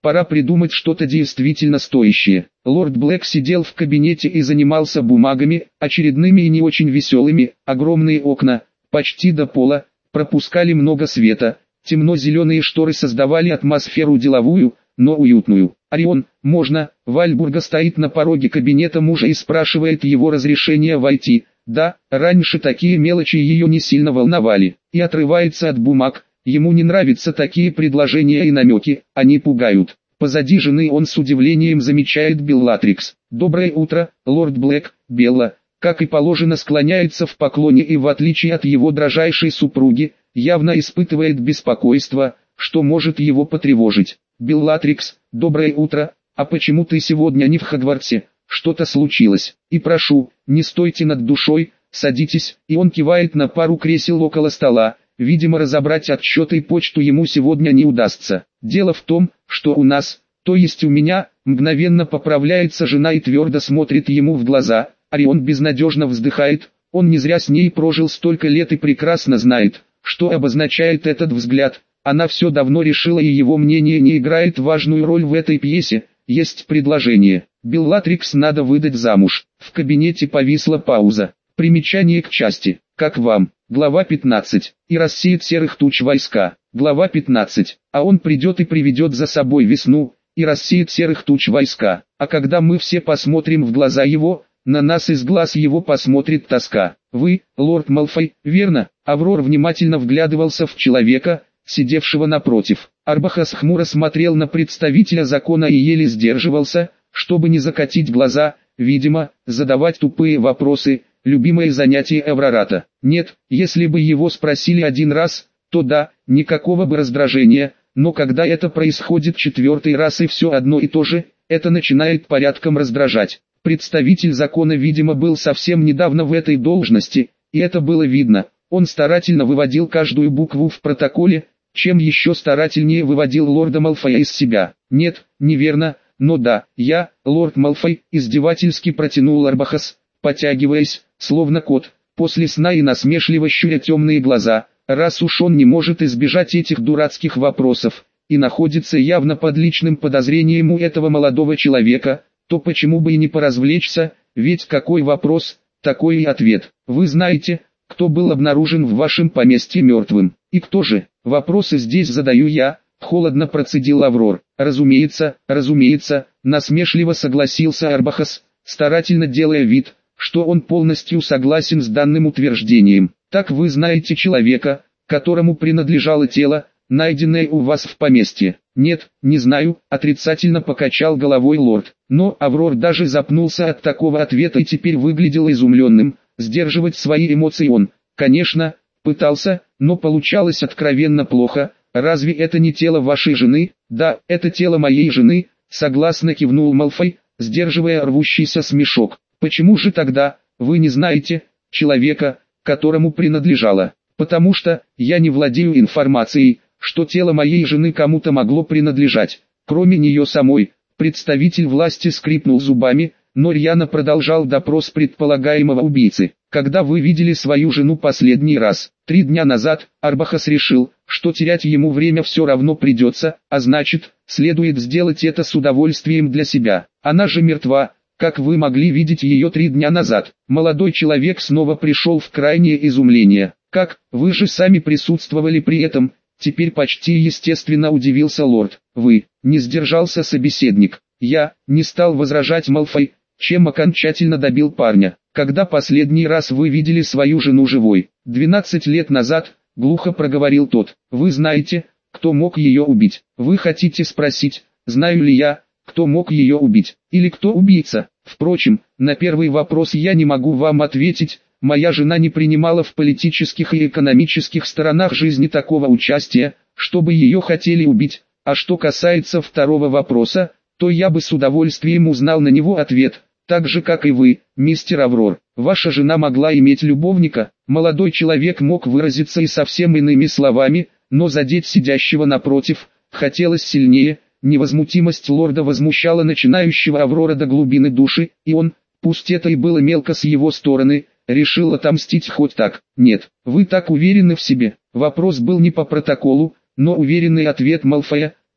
Пора придумать что-то действительно стоящее. Лорд Блэк сидел в кабинете и занимался бумагами, очередными и не очень веселыми. Огромные окна, почти до пола, пропускали много света. Темно-зеленые шторы создавали атмосферу деловую, но уютную. «Орион, можно?» Вальбурга стоит на пороге кабинета мужа и спрашивает его разрешения войти. Да, раньше такие мелочи ее не сильно волновали. И отрывается от бумаг. Ему не нравятся такие предложения и намеки, они пугают. Позади жены он с удивлением замечает Беллатрикс. «Доброе утро, лорд Блэк». Белла, как и положено, склоняется в поклоне и, в отличие от его дрожайшей супруги, явно испытывает беспокойство, что может его потревожить. «Беллатрикс, доброе утро. А почему ты сегодня не в Хогвартсе? Что-то случилось? И прошу, не стойте над душой, садитесь». И он кивает на пару кресел около стола. Видимо, разобрать отчеты и почту ему сегодня не удастся. «Дело в том, что у нас, то есть у меня», мгновенно поправляется жена и твердо смотрит ему в глаза. Орион безнадежно вздыхает. Он не зря с ней прожил столько лет и прекрасно знает, что обозначает этот взгляд. Она все давно решила, и его мнение не играет важную роль в этой пьесе. Есть предложение. Беллатрикс надо выдать замуж. В кабинете повисла пауза. Примечание к части. Как вам? Глава пятнадцать. И рассеет серых туч войска. Глава пятнадцать. А он придет и приведет за собой весну, и рассеет серых туч войска. А когда мы все посмотрим в глаза его, на нас из глаз его посмотрит тоска. Вы, лорд Малфой, верно? Аврор внимательно вглядывался в человека, сидевшего напротив. Арбахас хмуро смотрел на представителя закона и еле сдерживался, чтобы не закатить глаза. Видимо, задавать тупые вопросы – любимое занятие Эврората. Нет, если бы его спросили один раз, то да, никакого бы раздражения, но когда это происходит четвертый раз и все одно и то же, это начинает порядком раздражать. Представитель закона, видимо, был совсем недавно в этой должности, и это было видно. Он старательно выводил каждую букву в протоколе, чем еще старательнее выводил лорда Малфоя из себя. Нет, неверно, но да, я, лорд Малфой, издевательски протянул Арбахас, потягиваясь, словно кот, после сна и насмешливо щуря темные глаза. Раз уж он не может избежать этих дурацких вопросов, и находится явно под личным подозрением у этого молодого человека, то почему бы и не поразвлечься, ведь какой вопрос, такой и ответ. Вы знаете, кто был обнаружен в вашем поместье мертвым? И кто же? Вопросы здесь задаю я, холодно процедил Аврор. Разумеется, разумеется, насмешливо согласился Арбахас, старательно делая вид, что он полностью согласен с данным утверждением. Так вы знаете человека, которому принадлежало тело, найденное у вас в поместье? Нет, не знаю, отрицательно покачал головой лорд. Но Аврор даже запнулся от такого ответа и теперь выглядел изумленным. Сдерживать свои эмоции он, конечно, пытался, но получалось откровенно плохо. Разве это не тело вашей жены? Да, это тело моей жены, согласно кивнул Малфой, сдерживая рвущийся смешок. Почему же тогда, вы не знаете, человека, которому принадлежало? Потому что, я не владею информацией, что тело моей жены кому-то могло принадлежать, кроме нее самой. Представитель власти скрипнул зубами, но рьяно продолжал допрос предполагаемого убийцы. Когда вы видели свою жену последний раз? Три дня назад. Арбахас решил, что терять ему время все равно придется, а значит, следует сделать это с удовольствием для себя. Она же мертва. Как вы могли видеть ее три дня назад? Молодой человек снова пришел в крайнее изумление. Как, вы же сами присутствовали при этом? Теперь почти естественно удивился лорд. Вы, не сдержался собеседник. Я, не стал возражать Малфой, чем окончательно добил парня. Когда последний раз вы видели свою жену живой? Двенадцать лет назад, глухо проговорил тот. Вы знаете, кто мог ее убить? Вы хотите спросить, знаю ли я, кто мог ее убить, или кто убийца? Впрочем, на первый вопрос я не могу вам ответить. Моя жена не принимала в политических и экономических сторонах жизни такого участия, чтобы ее хотели убить. А что касается второго вопроса, то я бы с удовольствием узнал на него ответ, так же как и вы, мистер Аврор. Ваша жена могла иметь любовника. Молодой человек мог выразиться и совсем иными словами, но задеть сидящего напротив хотелось сильнее. Невозмутимость лорда возмущала начинающего Аврора до глубины души, и он, пусть это и было мелко с его стороны, решил отомстить хоть так. Нет, вы так уверены в себе. Вопрос был не по протоколу, но уверенный ответ Малфоя,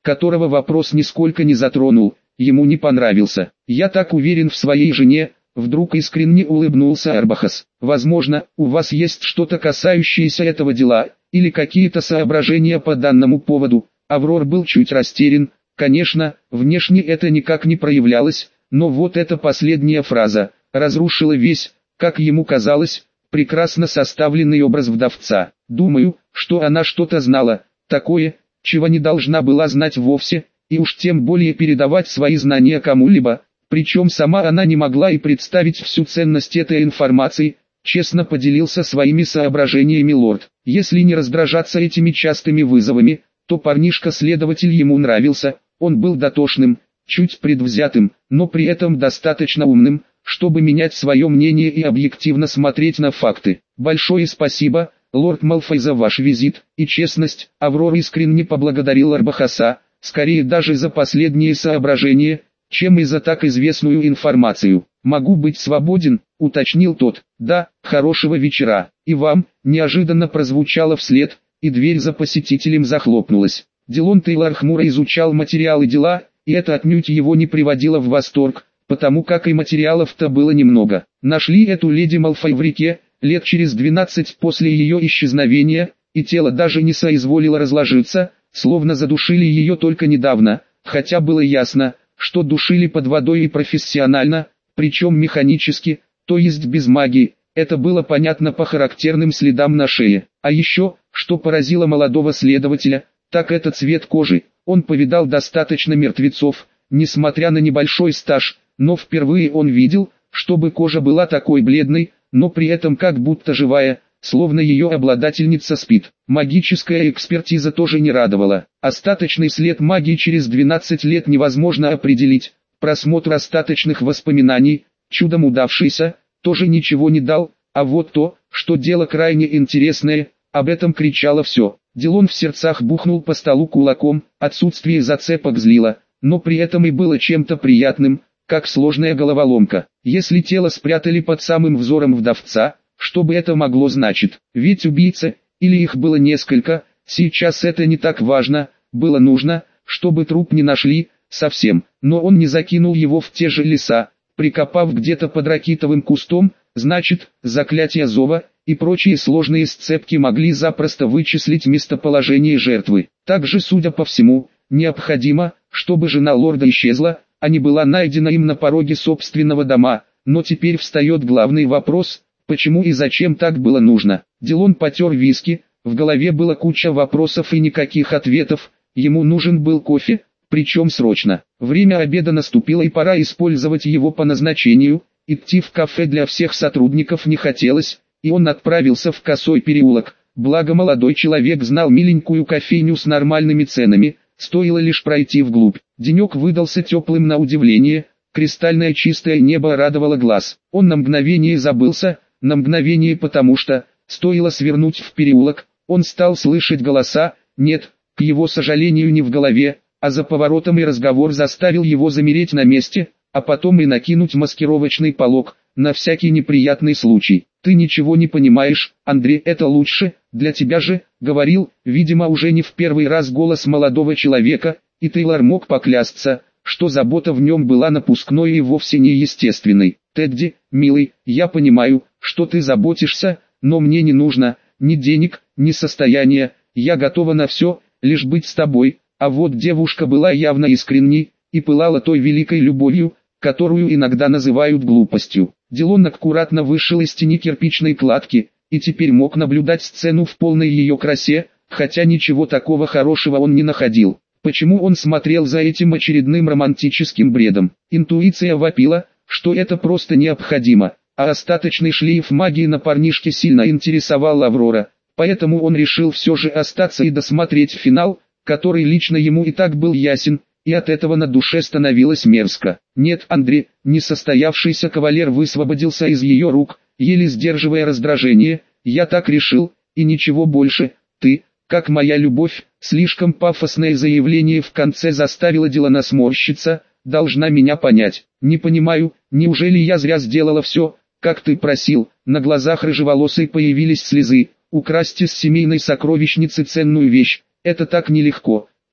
которого вопрос нисколько не затронул, ему не понравился. «Я так уверен в своей жене», — вдруг искренне улыбнулся Арбахас. «Возможно, у вас есть что-то касающееся этого дела, или какие-то соображения по данному поводу». Аврор был чуть растерян. Конечно, внешне это никак не проявлялось, но вот эта последняя фраза разрушила весь, как ему казалось, прекрасно составленный образ вдовца. «Думаю, что она что-то знала, такое, чего не должна была знать вовсе, и уж тем более передавать свои знания кому-либо, причем сама она не могла и представить всю ценность этой информации», честно поделился своими соображениями лорд. Если не раздражаться этими частыми вызовами, то парнишка-следователь ему нравился. Он был дотошным, чуть предвзятым, но при этом достаточно умным, чтобы менять свое мнение и объективно смотреть на факты. «Большое спасибо, лорд Малфой, за ваш визит и честность». Аврор искренне поблагодарил Арбахаса, скорее даже за последние соображения, чем и за так известную информацию. «Могу быть свободен?» — уточнил тот. «Да, хорошего вечера. И вам», — неожиданно прозвучало вслед, и дверь за посетителем захлопнулась. Дилон Тейлор хмуро изучал материалы дела, и это отнюдь его не приводило в восторг, потому как и материалов-то было немного. Нашли эту леди Малфой в реке, лет через двенадцать после ее исчезновения, и тело даже не соизволило разложиться, словно задушили ее только недавно, хотя было ясно, что душили под водой и профессионально, причем механически, то есть без магии. Это было понятно по характерным следам на шее. А еще, что поразило молодого следователя, так это цвет кожи. Он повидал достаточно мертвецов, несмотря на небольшой стаж, но впервые он видел, чтобы кожа была такой бледной, но при этом как будто живая, словно ее обладательница спит. Магическая экспертиза тоже не радовала. Остаточный след магии через двенадцать лет невозможно определить. Просмотр остаточных воспоминаний, чудом удавшийся, тоже ничего не дал, а вот то, что дело крайне интересное, об этом кричало все. Дилон в сердцах бухнул по столу кулаком, отсутствие зацепок злило, но при этом и было чем-то приятным, как сложная головоломка. Если тело спрятали под самым взором вдовца, что бы это могло значить? Ведь убийцы, или их было несколько, сейчас это не так важно, было нужно, чтобы труп не нашли, совсем, но он не закинул его в те же леса, прикопав где-то под ракитовым кустом, значит, заклятие зова и прочие сложные сцепки могли запросто вычислить местоположение жертвы. Также, судя по всему, необходимо, чтобы жена лорда исчезла, а не была найдена им на пороге собственного дома, но теперь встает главный вопрос, почему и зачем так было нужно. Дилон потер виски, в голове было куча вопросов и никаких ответов, ему нужен был кофе, причем срочно. Время обеда наступило и пора использовать его по назначению, идти в кафе для всех сотрудников не хотелось, и он отправился в Косой переулок, благо молодой человек знал миленькую кофейню с нормальными ценами, стоило лишь пройти вглубь. Денек выдался теплым на удивление, кристальное чистое небо радовало глаз. Он на мгновение забылся, на мгновение потому что, стоило свернуть в переулок, он стал слышать голоса, нет, к его сожалению не в голове, а за поворотом, и разговор заставил его замереть на месте, а потом и накинуть маскировочный полог, на всякий неприятный случай. «Ты ничего не понимаешь, Андрей, это лучше, для тебя же», — говорил, видимо уже не в первый раз голос молодого человека, и Тейлор мог поклясться, что забота в нем была напускной и вовсе не естественной. «Тедди, милый, я понимаю, что ты заботишься, но мне не нужно ни денег, ни состояния, я готова на все, лишь быть с тобой». А вот девушка была явно искренней, и пылала той великой любовью, которую иногда называют глупостью. Дилон аккуратно вышел из тени кирпичной кладки, и теперь мог наблюдать сцену в полной ее красе, хотя ничего такого хорошего он не находил. Почему он смотрел за этим очередным романтическим бредом? Интуиция вопила, что это просто необходимо, а остаточный шлейф магии на парнишке сильно интересовал Аврора, поэтому он решил все же остаться и досмотреть финал, который лично ему и так был ясен, и от этого на душе становилось мерзко. «Нет, Андрей», несостоявшийся кавалер высвободился из ее рук, еле сдерживая раздражение, «я так решил, и ничего больше, ты, как моя любовь». Слишком пафосное заявление в конце заставило Дилана сморщиться, «должна меня понять». «Не понимаю, неужели я зря сделала все, как ты просил?» На глазах рыжеволосой появились слезы. «Украсть из семейной сокровищницы ценную вещь, это так нелегко.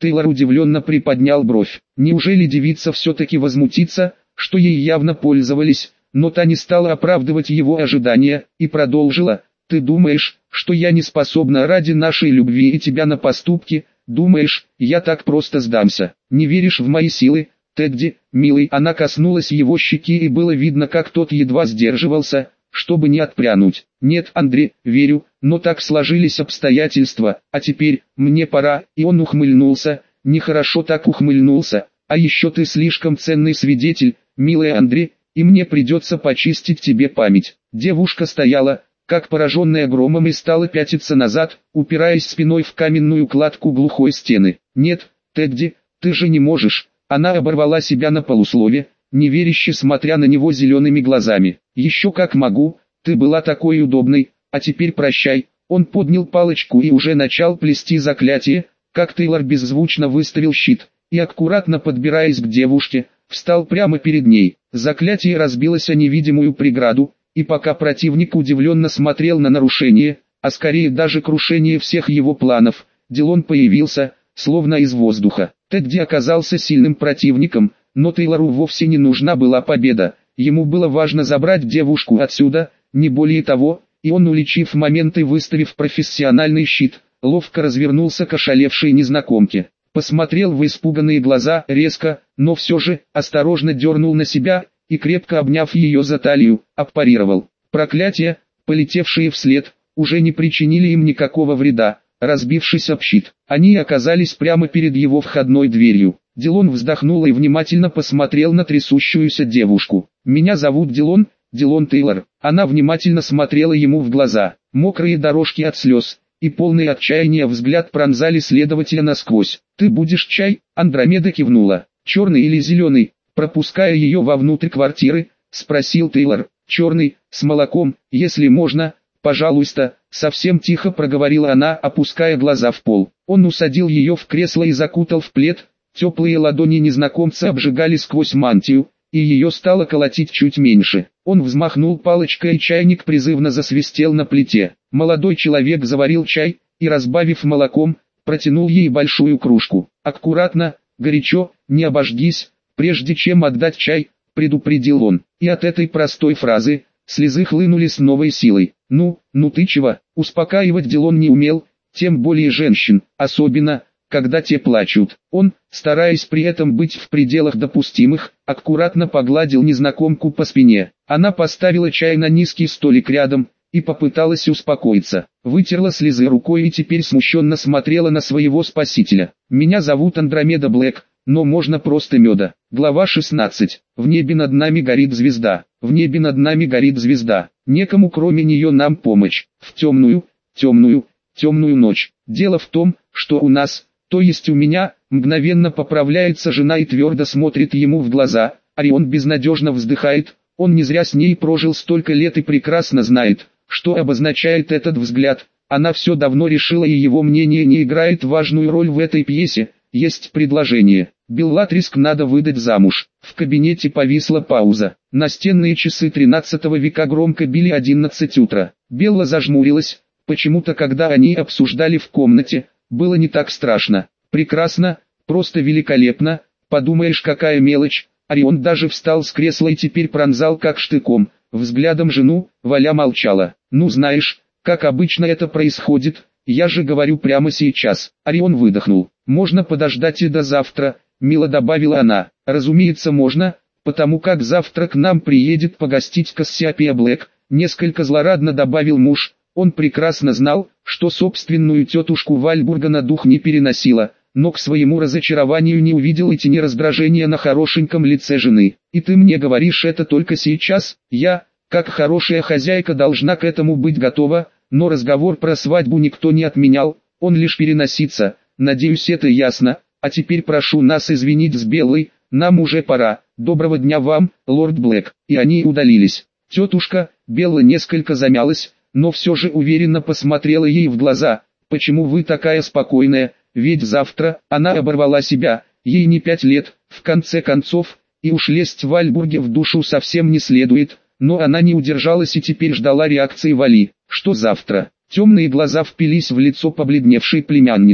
Тейлор удивленно приподнял бровь. Неужели девица все-таки возмутится, что ей явно пользовались, но та не стала оправдывать его ожидания, и продолжила: «Ты думаешь, что я не способна ради нашей любви и тебя на поступки? Думаешь, я так просто сдамся? Не веришь в мои силы, Тедди, милый?» Она коснулась его щеки, и было видно, как тот едва сдерживался, чтобы не отпрянуть. «Нет, Андрей, верю, но так сложились обстоятельства, а теперь, мне пора», и он ухмыльнулся, нехорошо так ухмыльнулся. «А еще ты слишком ценный свидетель, милый Андрей, и мне придется почистить тебе память». Девушка стояла, как пораженная громом, и стала пятиться назад, упираясь спиной в каменную кладку глухой стены. «Нет, Тедди, ты же не можешь». Она оборвала себя на полуслове, неверяще смотря на него зелеными глазами. «Еще как могу, ты была такой удобной, а теперь прощай». Он поднял палочку и уже начал плести заклятие, как Тейлор беззвучно выставил щит, и, аккуратно подбираясь к девушке, встал прямо перед ней. Заклятие разбилось о невидимую преграду, и пока противник удивленно смотрел на нарушение, а скорее даже крушение всех его планов, Дилон появился, словно из воздуха. Тедди оказался сильным противником, но Тейлору вовсе не нужна была победа. Ему было важно забрать девушку отсюда, не более того, и он, уличив момент и выставив профессиональный щит, ловко развернулся к ошалевшей незнакомке. Посмотрел в испуганные глаза резко, но все же осторожно дернул на себя и, крепко обняв ее за талию, отпарировал. Проклятия, полетевшие вслед, уже не причинили им никакого вреда. Разбившись об щит, они оказались прямо перед его входной дверью. Дилон вздохнул и внимательно посмотрел на трясущуюся девушку. «Меня зовут Дилон, Дилон Тейлор». Она внимательно смотрела ему в глаза. Мокрые дорожки от слез и полный отчаяния взгляд пронзали следователя насквозь. «Ты будешь чай?» Андромеда кивнула. «Черный или зеленый?» Пропуская ее вовнутрь квартиры, спросил Тейлор. «Черный, с молоком, если можно, пожалуйста», совсем тихо проговорила она, опуская глаза в пол. Он усадил ее в кресло и закутал в плед. Теплые ладони незнакомца обжигали сквозь мантию, и ее стало колотить чуть меньше. Он взмахнул палочкой, и чайник призывно засвистел на плите. Молодой человек заварил чай и, разбавив молоком, протянул ей большую кружку. «Аккуратно, горячо, не обожгись, прежде чем отдать чай», предупредил он. И от этой простой фразы слезы хлынули с новой силой. «Ну, ну ты чего?» Успокаивать Дилон не умел, тем более женщин, особенно, когда те плачут. Он, стараясь при этом быть в пределах допустимых, аккуратно погладил незнакомку по спине. Она поставила чай на низкий столик рядом и попыталась успокоиться. Вытерла слезы рукой и теперь смущенно смотрела на своего спасителя. «Меня зовут Андромеда Блэк, но можно просто Меда». Глава шестнадцать. В небе над нами горит звезда. В небе над нами горит звезда. Некому кроме нее нам помочь. В темную, темную, темную ночь. Дело в том, что у нас, то есть у меня, мгновенно поправляется жена и твердо смотрит ему в глаза. Орион безнадежно вздыхает. Он не зря с ней прожил столько лет и прекрасно знает, что обозначает этот взгляд. Она все давно решила, и его мнение не играет важную роль в этой пьесе. Есть предложение. Беллатриск надо выдать замуж. В кабинете повисла пауза. Настенные часы тринадцатого века громко били одиннадцать утра. Белла зажмурилась. Почему-то, когда они обсуждали в комнате, было не так страшно. Прекрасно, просто великолепно. Подумаешь, какая мелочь. Орион даже встал с кресла и теперь пронзал как штыком взглядом жену. Валя молчала. «Ну знаешь, как обычно это происходит, я же говорю прямо сейчас». Орион выдохнул. «Можно подождать и до завтра», мило добавила она. «Разумеется можно, потому как завтра к нам приедет погостить Кассиопея Блэк», несколько злорадно добавил муж. Он прекрасно знал, что собственную тетушку Вальбурга на дух не переносила, но к своему разочарованию не увидел и тени раздражения на хорошеньком лице жены. «И ты мне говоришь это только сейчас?» «Я, как хорошая хозяйка, должна к этому быть готова, но разговор про свадьбу никто не отменял, он лишь переносится, надеюсь, это ясно. А теперь прошу нас извинить с Беллой, нам уже пора. Доброго дня вам, лорд Блэк». И они удалились. «Тетушка», Белла несколько замялась, но все же уверенно посмотрела ей в глаза. «Почему вы такая спокойная, ведь завтра...» Она оборвала себя, ей не пять лет, в конце концов, и уж лезть в Альбурге в душу совсем не следует, но она не удержалась и теперь ждала реакции Вали. «Что завтра?» Темные глаза впились в лицо побледневшей племянницы.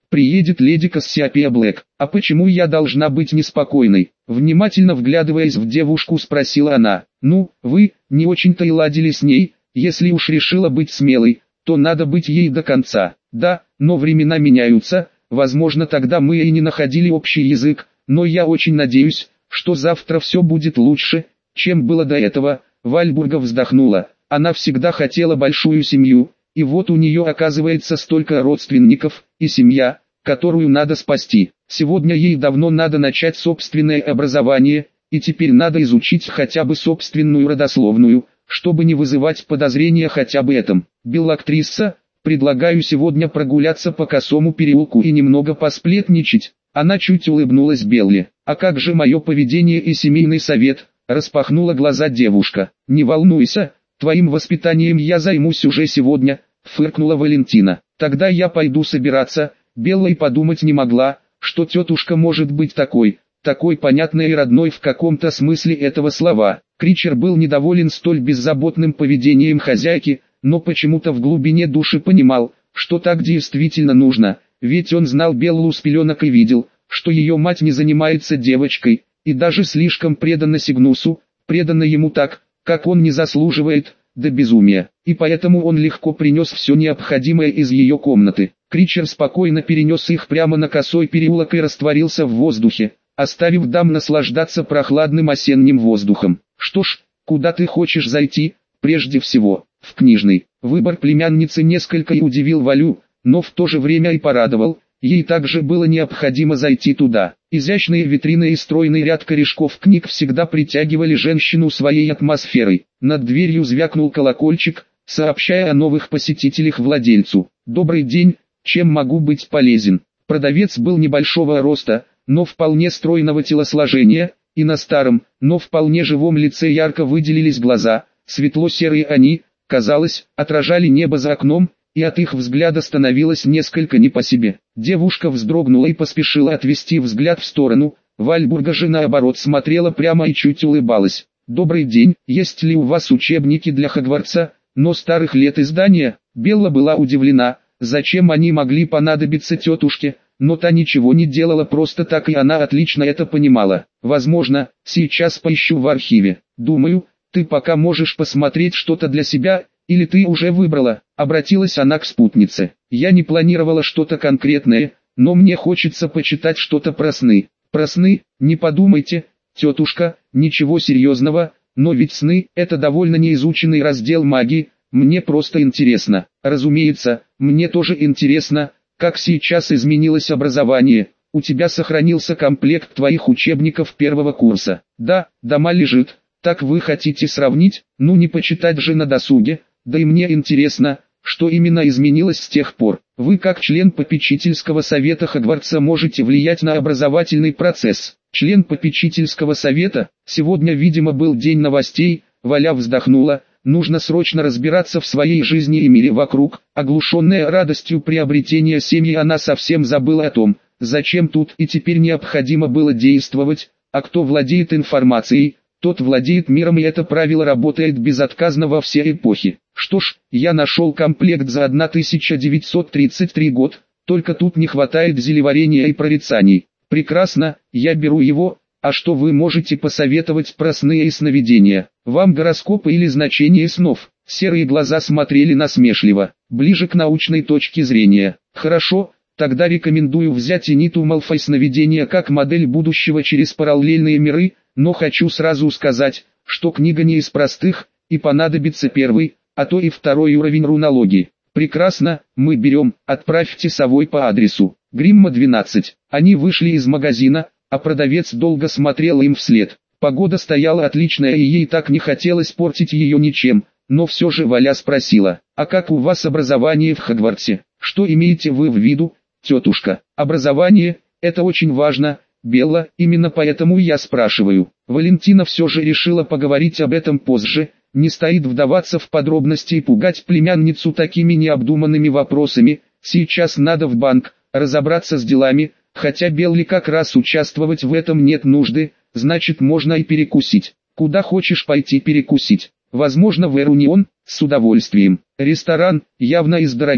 приедет леди Кассиопея Блэк. А почему я должна быть неспокойной? Внимательно вглядываясь в девушку, спросила она. Ну, вы не очень-то и ладили с ней, если уж решила быть смелой, то надо быть ей до конца. Да, но времена меняются, возможно тогда мы и не находили общий язык, но я очень надеюсь, что завтра все будет лучше, чем было до этого. Вальбурга вздохнула. Она всегда хотела большую семью, и вот у нее оказывается столько родственников, и семья, которую надо спасти. Сегодня ей давно надо начать собственное образование, и теперь надо изучить хотя бы собственную родословную, чтобы не вызывать подозрения хотя бы этом. Беллактриса, предлагаю сегодня прогуляться по Косому переулку и немного посплетничать. Она чуть улыбнулась Белле. А как же мое поведение и семейный совет? Распахнула глаза девушка. Не волнуйся, твоим воспитанием я займусь уже сегодня, фыркнула Валентина. Тогда я пойду собираться. Белла и подумать не могла, что тетушка может быть такой, такой понятной и родной в каком-то смысле этого слова. Кричер был недоволен столь беззаботным поведением хозяйки, но почему-то в глубине души понимал, что так действительно нужно, ведь он знал Беллу с пеленок и видел, что ее мать не занимается девочкой, и даже слишком предана Сигнусу, предана ему так, как он не заслуживает, до безумия, и поэтому он легко принес все необходимое из ее комнаты. Кричер спокойно перенес их прямо на Косой переулок и растворился в воздухе, оставив дам наслаждаться прохладным осенним воздухом. Что ж, куда ты хочешь зайти? Прежде всего, в книжный. Выбор племянницы несколько и удивил Валю, но в то же время и порадовал. Ей также было необходимо зайти туда. Изящные витрины и стройный ряд корешков книг всегда притягивали женщину своей атмосферой. Над дверью звякнул колокольчик, сообщая о новых посетителях владельцу. «Добрый день, чем могу быть полезен?» Продавец был небольшого роста, но вполне стройного телосложения, и на старом, но вполне живом лице ярко выделились глаза, светло-серые они, казалось, отражали небо за окном, и от их взгляда становилось несколько не по себе. Девушка вздрогнула и поспешила отвести взгляд в сторону, Вальбурга же наоборот смотрела прямо и чуть улыбалась. «Добрый день, есть ли у вас учебники для Хогвартса, но старых лет издания?» Белла была удивлена, зачем они могли понадобиться тетушке, но та ничего не делала просто так и она отлично это понимала. «Возможно, сейчас поищу в архиве. Думаю, ты пока можешь посмотреть что-то для себя, или ты уже выбрала?» Обратилась она к спутнице. «Я не планировала что-то конкретное, но мне хочется почитать что-то про сны». «Про сны? Не подумайте, тетушка, ничего серьезного, но ведь сны – это довольно неизученный раздел магии, мне просто интересно». «Разумеется, мне тоже интересно, как сейчас изменилось образование. У тебя сохранился комплект твоих учебников первого курса?» «Да, дома лежит. Так вы хотите сравнить? Ну не почитать же на досуге, да и мне интересно, что именно изменилось с тех пор. Вы как член попечительского совета Хогвартса можете влиять на образовательный процесс». Член попечительского совета, сегодня видимо был день новостей, Валя вздохнула, нужно срочно разбираться в своей жизни и мире вокруг. Оглушенная радостью приобретения семьи она совсем забыла о том, зачем тут и теперь необходимо было действовать, а кто владеет информацией, тот владеет миром, и это правило работает безотказно во все эпохи. Что ж, я нашел комплект за тысяча девятьсот тридцать третий год, только тут не хватает зелеварения и прорицаний. Прекрасно, я беру его. А что вы можете посоветовать про сны и сновидения? Вам гороскопы или значение снов? Серые глаза смотрели насмешливо, ближе к научной точке зрения. Хорошо, тогда рекомендую взять Эниту Малфой сновидения как модель будущего через параллельные миры, но хочу сразу сказать, что книга не из простых, и понадобится первый, а то и второй уровень рунологии. Прекрасно, мы берем, отправьте совой по адресу. Гримма двенадцать. Они вышли из магазина, а продавец долго смотрел им вслед. Погода стояла отличная и ей так не хотелось портить ее ничем, но все же Валя спросила: «А как у вас образование в Хогвартсе? Что имеете вы в виду, тетушка?» «Образование, это очень важно, Белла, именно поэтому я спрашиваю». Валентина все же решила поговорить об этом позже, не стоит вдаваться в подробности и пугать племянницу такими необдуманными вопросами. Сейчас надо в банк, разобраться с делами, хотя Белле как раз участвовать в этом нет нужды, значит можно и перекусить. «Куда хочешь пойти перекусить?» «Возможно в Эрунион, с удовольствием. Ресторан, явно из дорогих,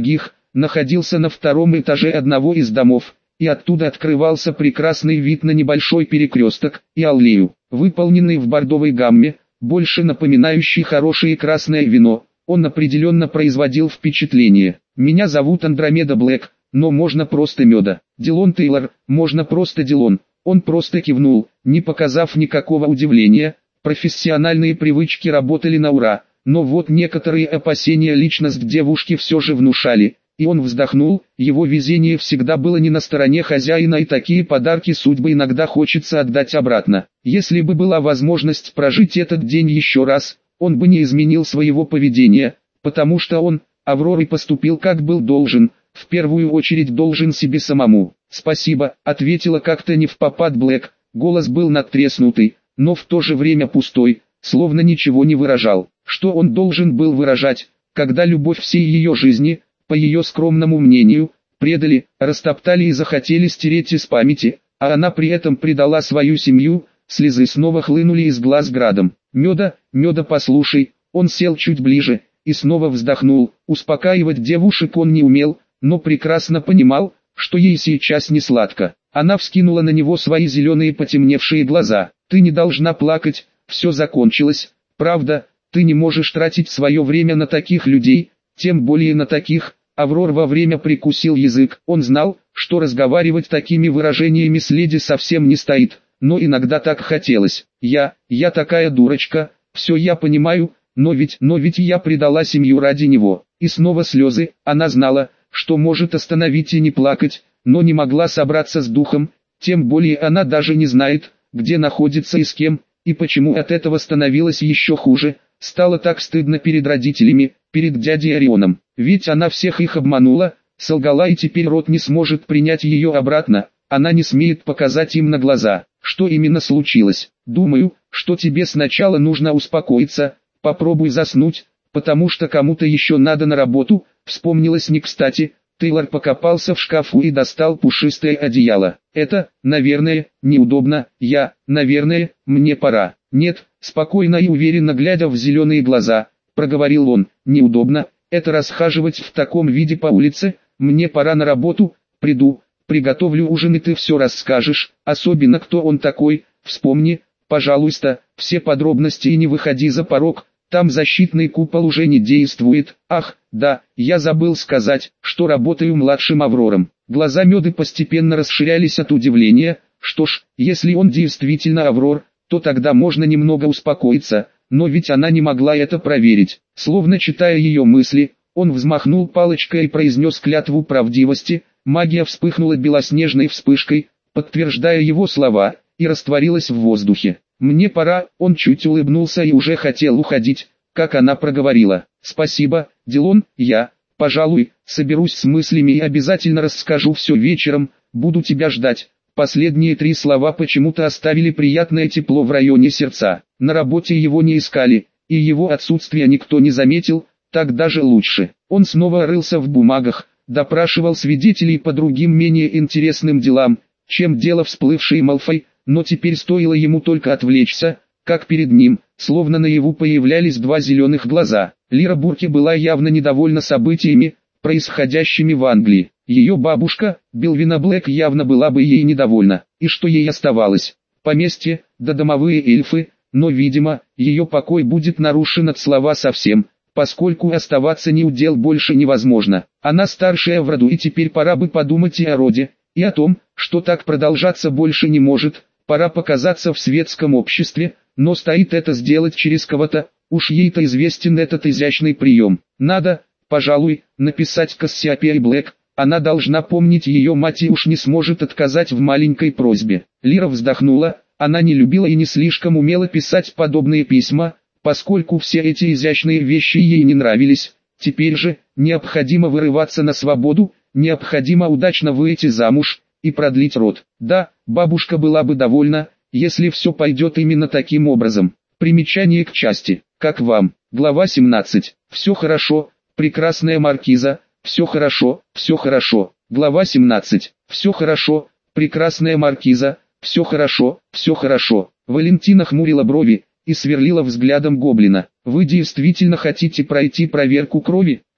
находился на втором этаже одного из домов, и оттуда открывался прекрасный вид на небольшой перекресток и аллею, выполненный в бордовой гамме, больше напоминающий хорошее красное вино. Он определенно производил впечатление. «Меня зовут Андромеда Блэк, но можно просто Меда. Дилон Тейлор, можно просто Дилон». Он просто кивнул, не показав никакого удивления. Профессиональные привычки работали на ура, но вот некоторые опасения личность девушки все же внушали. И он вздохнул, его везение всегда было не на стороне хозяина, и такие подарки судьбы иногда хочется отдать обратно. Если бы была возможность прожить этот день еще раз, он бы не изменил своего поведения, потому что он, Авророй, поступил как был должен, в первую очередь должен себе самому. «Спасибо», — ответила как-то невпопад Блэк, голос был надтреснутый, но в то же время пустой, словно ничего не выражал. Что он должен был выражать, когда любовь всей ее жизни, по ее скромному мнению, предали, растоптали и захотели стереть из памяти, а она при этом предала свою семью? Слезы снова хлынули из глаз градом. «Меда, Меда, послушай». Он сел чуть ближе и снова вздохнул. Успокаивать девушек он не умел, но прекрасно понимал, что ей сейчас не сладко. Она вскинула на него свои зеленые потемневшие глаза. «Ты не должна плакать, все закончилось. Правда, ты не можешь тратить свое время на таких людей, тем более на таких». Аврор во время прикусил язык. Он знал, что разговаривать такими выражениями с леди совсем не стоит, но иногда так хотелось. «Я, я такая дурочка, все я понимаю, но ведь, но ведь я предала семью ради него». И снова слезы. Она знала, что может остановить и не плакать, но не могла собраться с духом, тем более она даже не знает, где находится и с кем, и почему от этого становилось еще хуже. Стало так стыдно перед родителями, перед дядей Орионом, ведь она всех их обманула, солгала, и теперь род не сможет принять ее обратно, она не смеет показать им на глаза, что именно случилось. «Думаю, что тебе сначала нужно успокоиться, попробуй заснуть, потому что кому-то еще надо на работу». Вспомнилось не кстати, Тейлор покопался в шкафу и достал пушистое одеяло. «Это, наверное, неудобно, я, наверное, мне пора». «Нет», спокойно и уверенно глядя в зеленые глаза, проговорил он, «неудобно, это расхаживать в таком виде по улице, мне пора на работу, приду, приготовлю ужин и ты все расскажешь, особенно кто он такой, вспомни, пожалуйста, все подробности и не выходи за порог, там защитный купол уже не действует». «Ах, да, я забыл сказать, что работаю младшим Аврором». Глаза Меды постепенно расширялись от удивления. Что ж, если он действительно Аврор, то тогда можно немного успокоиться, но ведь она не могла это проверить. Словно читая ее мысли, он взмахнул палочкой и произнес клятву правдивости. Магия вспыхнула белоснежной вспышкой, подтверждая его слова, и растворилась в воздухе. «Мне пора», он чуть улыбнулся и уже хотел уходить, как она проговорила. «Спасибо, Дилон, я, пожалуй, соберусь с мыслями и обязательно расскажу все вечером, буду тебя ждать». Последние три слова почему-то оставили приятное тепло в районе сердца. На работе его не искали, и его отсутствие никто не заметил, так даже лучше. Он снова рылся в бумагах, допрашивал свидетелей по другим менее интересным делам, чем дело всплывшей Малфой, но теперь стоило ему только отвлечься, как перед ним, словно наяву, появлялись два зеленых глаза. Лира Бурки была явно недовольна событиями, происходящими в Англии. Ее бабушка, Белвина Блэк, явно была бы ей недовольна. И что ей оставалось? Поместье, да домовые эльфы, но, видимо, ее покой будет нарушен от слова совсем, поскольку оставаться ни удел больше невозможно. Она старшая в роду, и теперь пора бы подумать и о роде, и о том, что так продолжаться больше не может. Пора показаться в светском обществе, но стоит это сделать через кого-то, уж ей-то известен этот изящный прием. Надо, пожалуй, написать Кассиопее Блэк. Она должна помнить ее мать и уж не сможет отказать в маленькой просьбе. Лира вздохнула, она не любила и не слишком умела писать подобные письма, поскольку все эти изящные вещи ей не нравились. Теперь же, необходимо вырываться на свободу, необходимо удачно выйти замуж и продлить род. Да, бабушка была бы довольна, если все пойдет именно таким образом. Примечание к части. Как вам? Глава семнадцать. Все хорошо, прекрасная маркиза. Все хорошо, все хорошо. Глава семнадцать. Все хорошо, прекрасная маркиза. Все хорошо, все хорошо. Валентина хмурила брови и сверлила взглядом гоблина. Вы действительно хотите пройти проверку крови?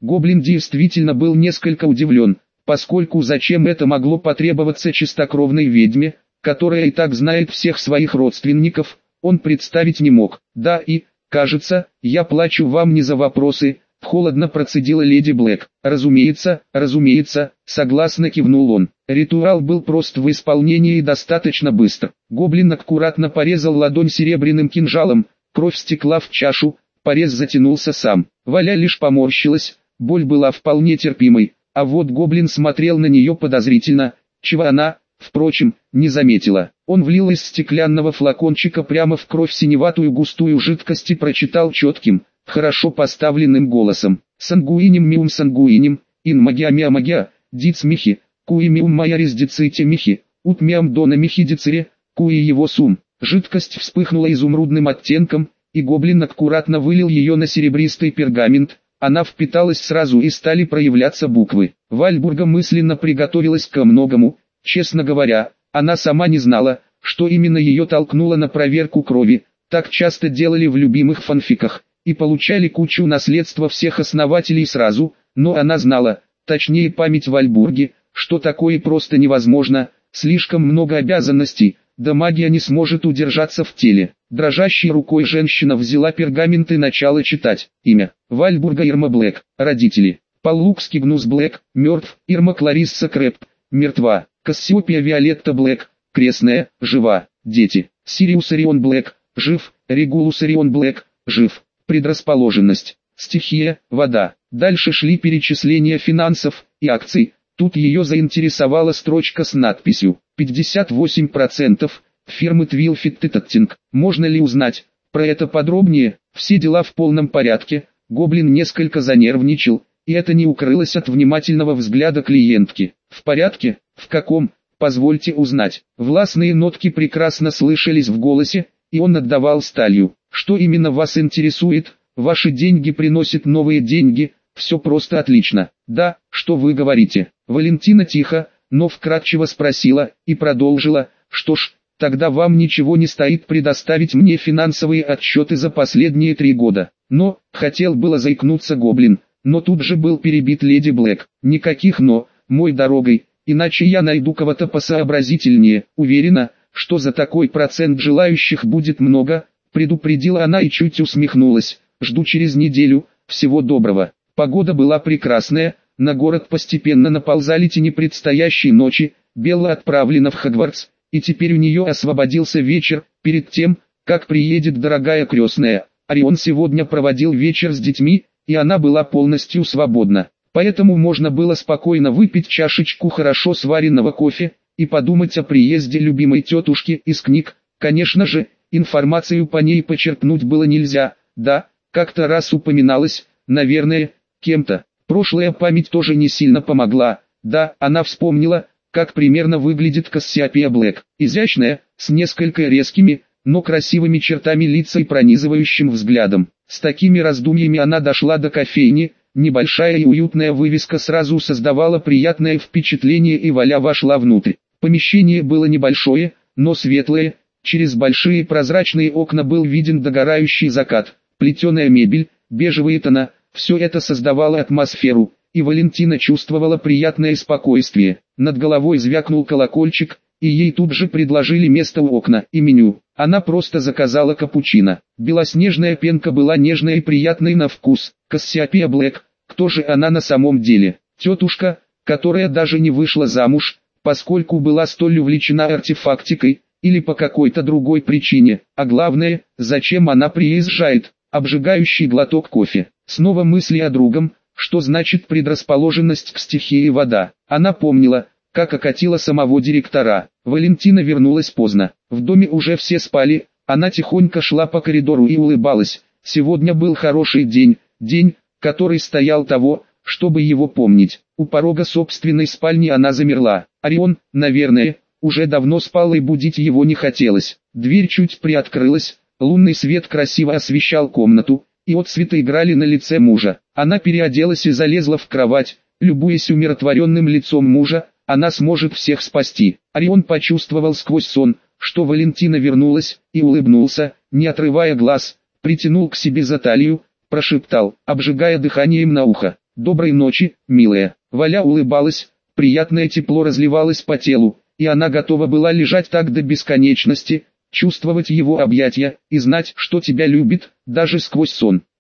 Гоблин действительно был несколько удивлен, поскольку зачем это могло потребоваться чистокровной ведьме, которая и так знает всех своих родственников, он представить не мог. Да и, кажется, я плачу вам не за вопросы, холодно процедила леди Блэк. Разумеется, разумеется, согласно кивнул он. Ритуал был прост в исполнении и достаточно быстр. Гоблин аккуратно порезал ладонь серебряным кинжалом, кровь стекла в чашу, порез затянулся сам. Валя лишь поморщилась, боль была вполне терпимой, а вот гоблин смотрел на нее подозрительно, чего она, впрочем, не заметила. Он влил из стеклянного флакончика прямо в кровь синеватую густую жидкость и прочитал четким, хорошо поставленным голосом. «Сангуиним миум сангуиним, ин магия миа магия, диц михи, куи миум майорис диците михи, ут миам дона михи дицере, куи его сум». Жидкость вспыхнула изумрудным оттенком, и гоблин аккуратно вылил ее на серебристый пергамент. Она впиталась сразу и стали проявляться буквы. Вальбурга мысленно приготовилась ко многому. Честно говоря, она сама не знала, что именно ее толкнуло на проверку крови. Так часто делали в любимых фанфиках, и получали кучу наследства всех основателей сразу, но она знала, точнее память Вальбурги, что такое просто невозможно, слишком много обязанностей, да магия не сможет удержаться в теле. Дрожащей рукой женщина взяла пергамент и начала читать. Имя: Вальбурга Ирма Блэк. Родители: Пол Скигнус Блэк, мертв; Ирма Кларисса Крэп, мертва; Кассиопия Виолетта Блэк, крестная, жива; дети: Сириус Орион Блэк, жив; Регулус Орион Блэк, жив. Предрасположенность: стихия, вода. Дальше шли перечисления финансов и акций. Тут ее заинтересовала строчка с надписью пятьдесят восемь процентов фирмы Твилфит Теттинг. Можно ли узнать про это подробнее? Все дела в полном порядке. Гоблин несколько занервничал, и это не укрылось от внимательного взгляда клиентки. В порядке? В каком? Позвольте узнать. Властные нотки прекрасно слышались в голосе, и он отдавал сталью. Что именно вас интересует? Ваши деньги приносят новые деньги. Все просто отлично. Да, что вы говорите? Валентина тихо, но вкратчиво спросила, и продолжила: что ж, тогда вам ничего не стоит предоставить мне финансовые отчеты за последние три года. Но, хотел было заикнуться гоблин, но тут же был перебит леди Блэк. Никаких «но», мой дорогой, иначе я найду кого-то посообразительнее. Уверена, что за такой процент желающих будет много, предупредила она и чуть усмехнулась. Жду через неделю, всего доброго. Погода была прекрасная, на город постепенно наползали тени предстоящей ночи. Белла отправлена в Хогвартс, и теперь у нее освободился вечер. Перед тем, как приедет дорогая крестная, Орион сегодня проводил вечер с детьми, и она была полностью свободна. Поэтому можно было спокойно выпить чашечку хорошо сваренного кофе и подумать о приезде любимой тетушки из книг. Конечно же, информацию по ней почерпнуть было нельзя. Да, как-то раз упоминалось, наверное, кем-то. Прошлая память тоже не сильно помогла. Да, она вспомнила, как примерно выглядит Кассиопия Блэк. Изящная, с несколько резкими, но красивыми чертами лица и пронизывающим взглядом. С такими раздумьями она дошла до кофейни. Небольшая и уютная вывеска сразу создавала приятное впечатление, и Валя вошла внутрь. Помещение было небольшое, но светлое. Через большие прозрачные окна был виден догорающий закат. Плетеная мебель, бежевые тона, все это создавало атмосферу, и Валентина чувствовала приятное спокойствие. Над головой звякнул колокольчик, и ей тут же предложили место у окна и меню. Она просто заказала капучино. Белоснежная пенка была нежной и приятной на вкус. Кассиопия Блэк, кто же она на самом деле? Тетушка, которая даже не вышла замуж, поскольку была столь увлечена артефактикой, или по какой-то другой причине. А главное, зачем она приезжает? Обжигающий глоток кофе. Снова мысли о другом, что значит предрасположенность к стихии вода. Она помнила, как окатила самого директора. Валентина вернулась поздно. В доме уже все спали, она тихонько шла по коридору и улыбалась. Сегодня был хороший день, день, который стоял того, чтобы его помнить. У порога собственной спальни она замерла. Орион, наверное, уже давно спал, и будить его не хотелось. Дверь чуть приоткрылась, лунный свет красиво освещал комнату, и отсветы играли на лице мужа. Она переоделась и залезла в кровать, любуясь умиротворенным лицом мужа. Она сможет всех спасти. Орион почувствовал сквозь сон, что Валентина вернулась, и улыбнулся, не отрывая глаз, притянул к себе за талию, прошептал, обжигая дыханием на ухо: «Доброй ночи, милая». Валя улыбалась, приятное тепло разливалось по телу, и она готова была лежать так до бесконечности, чувствовать его объятия и знать, что тебя любит, даже сквозь сон.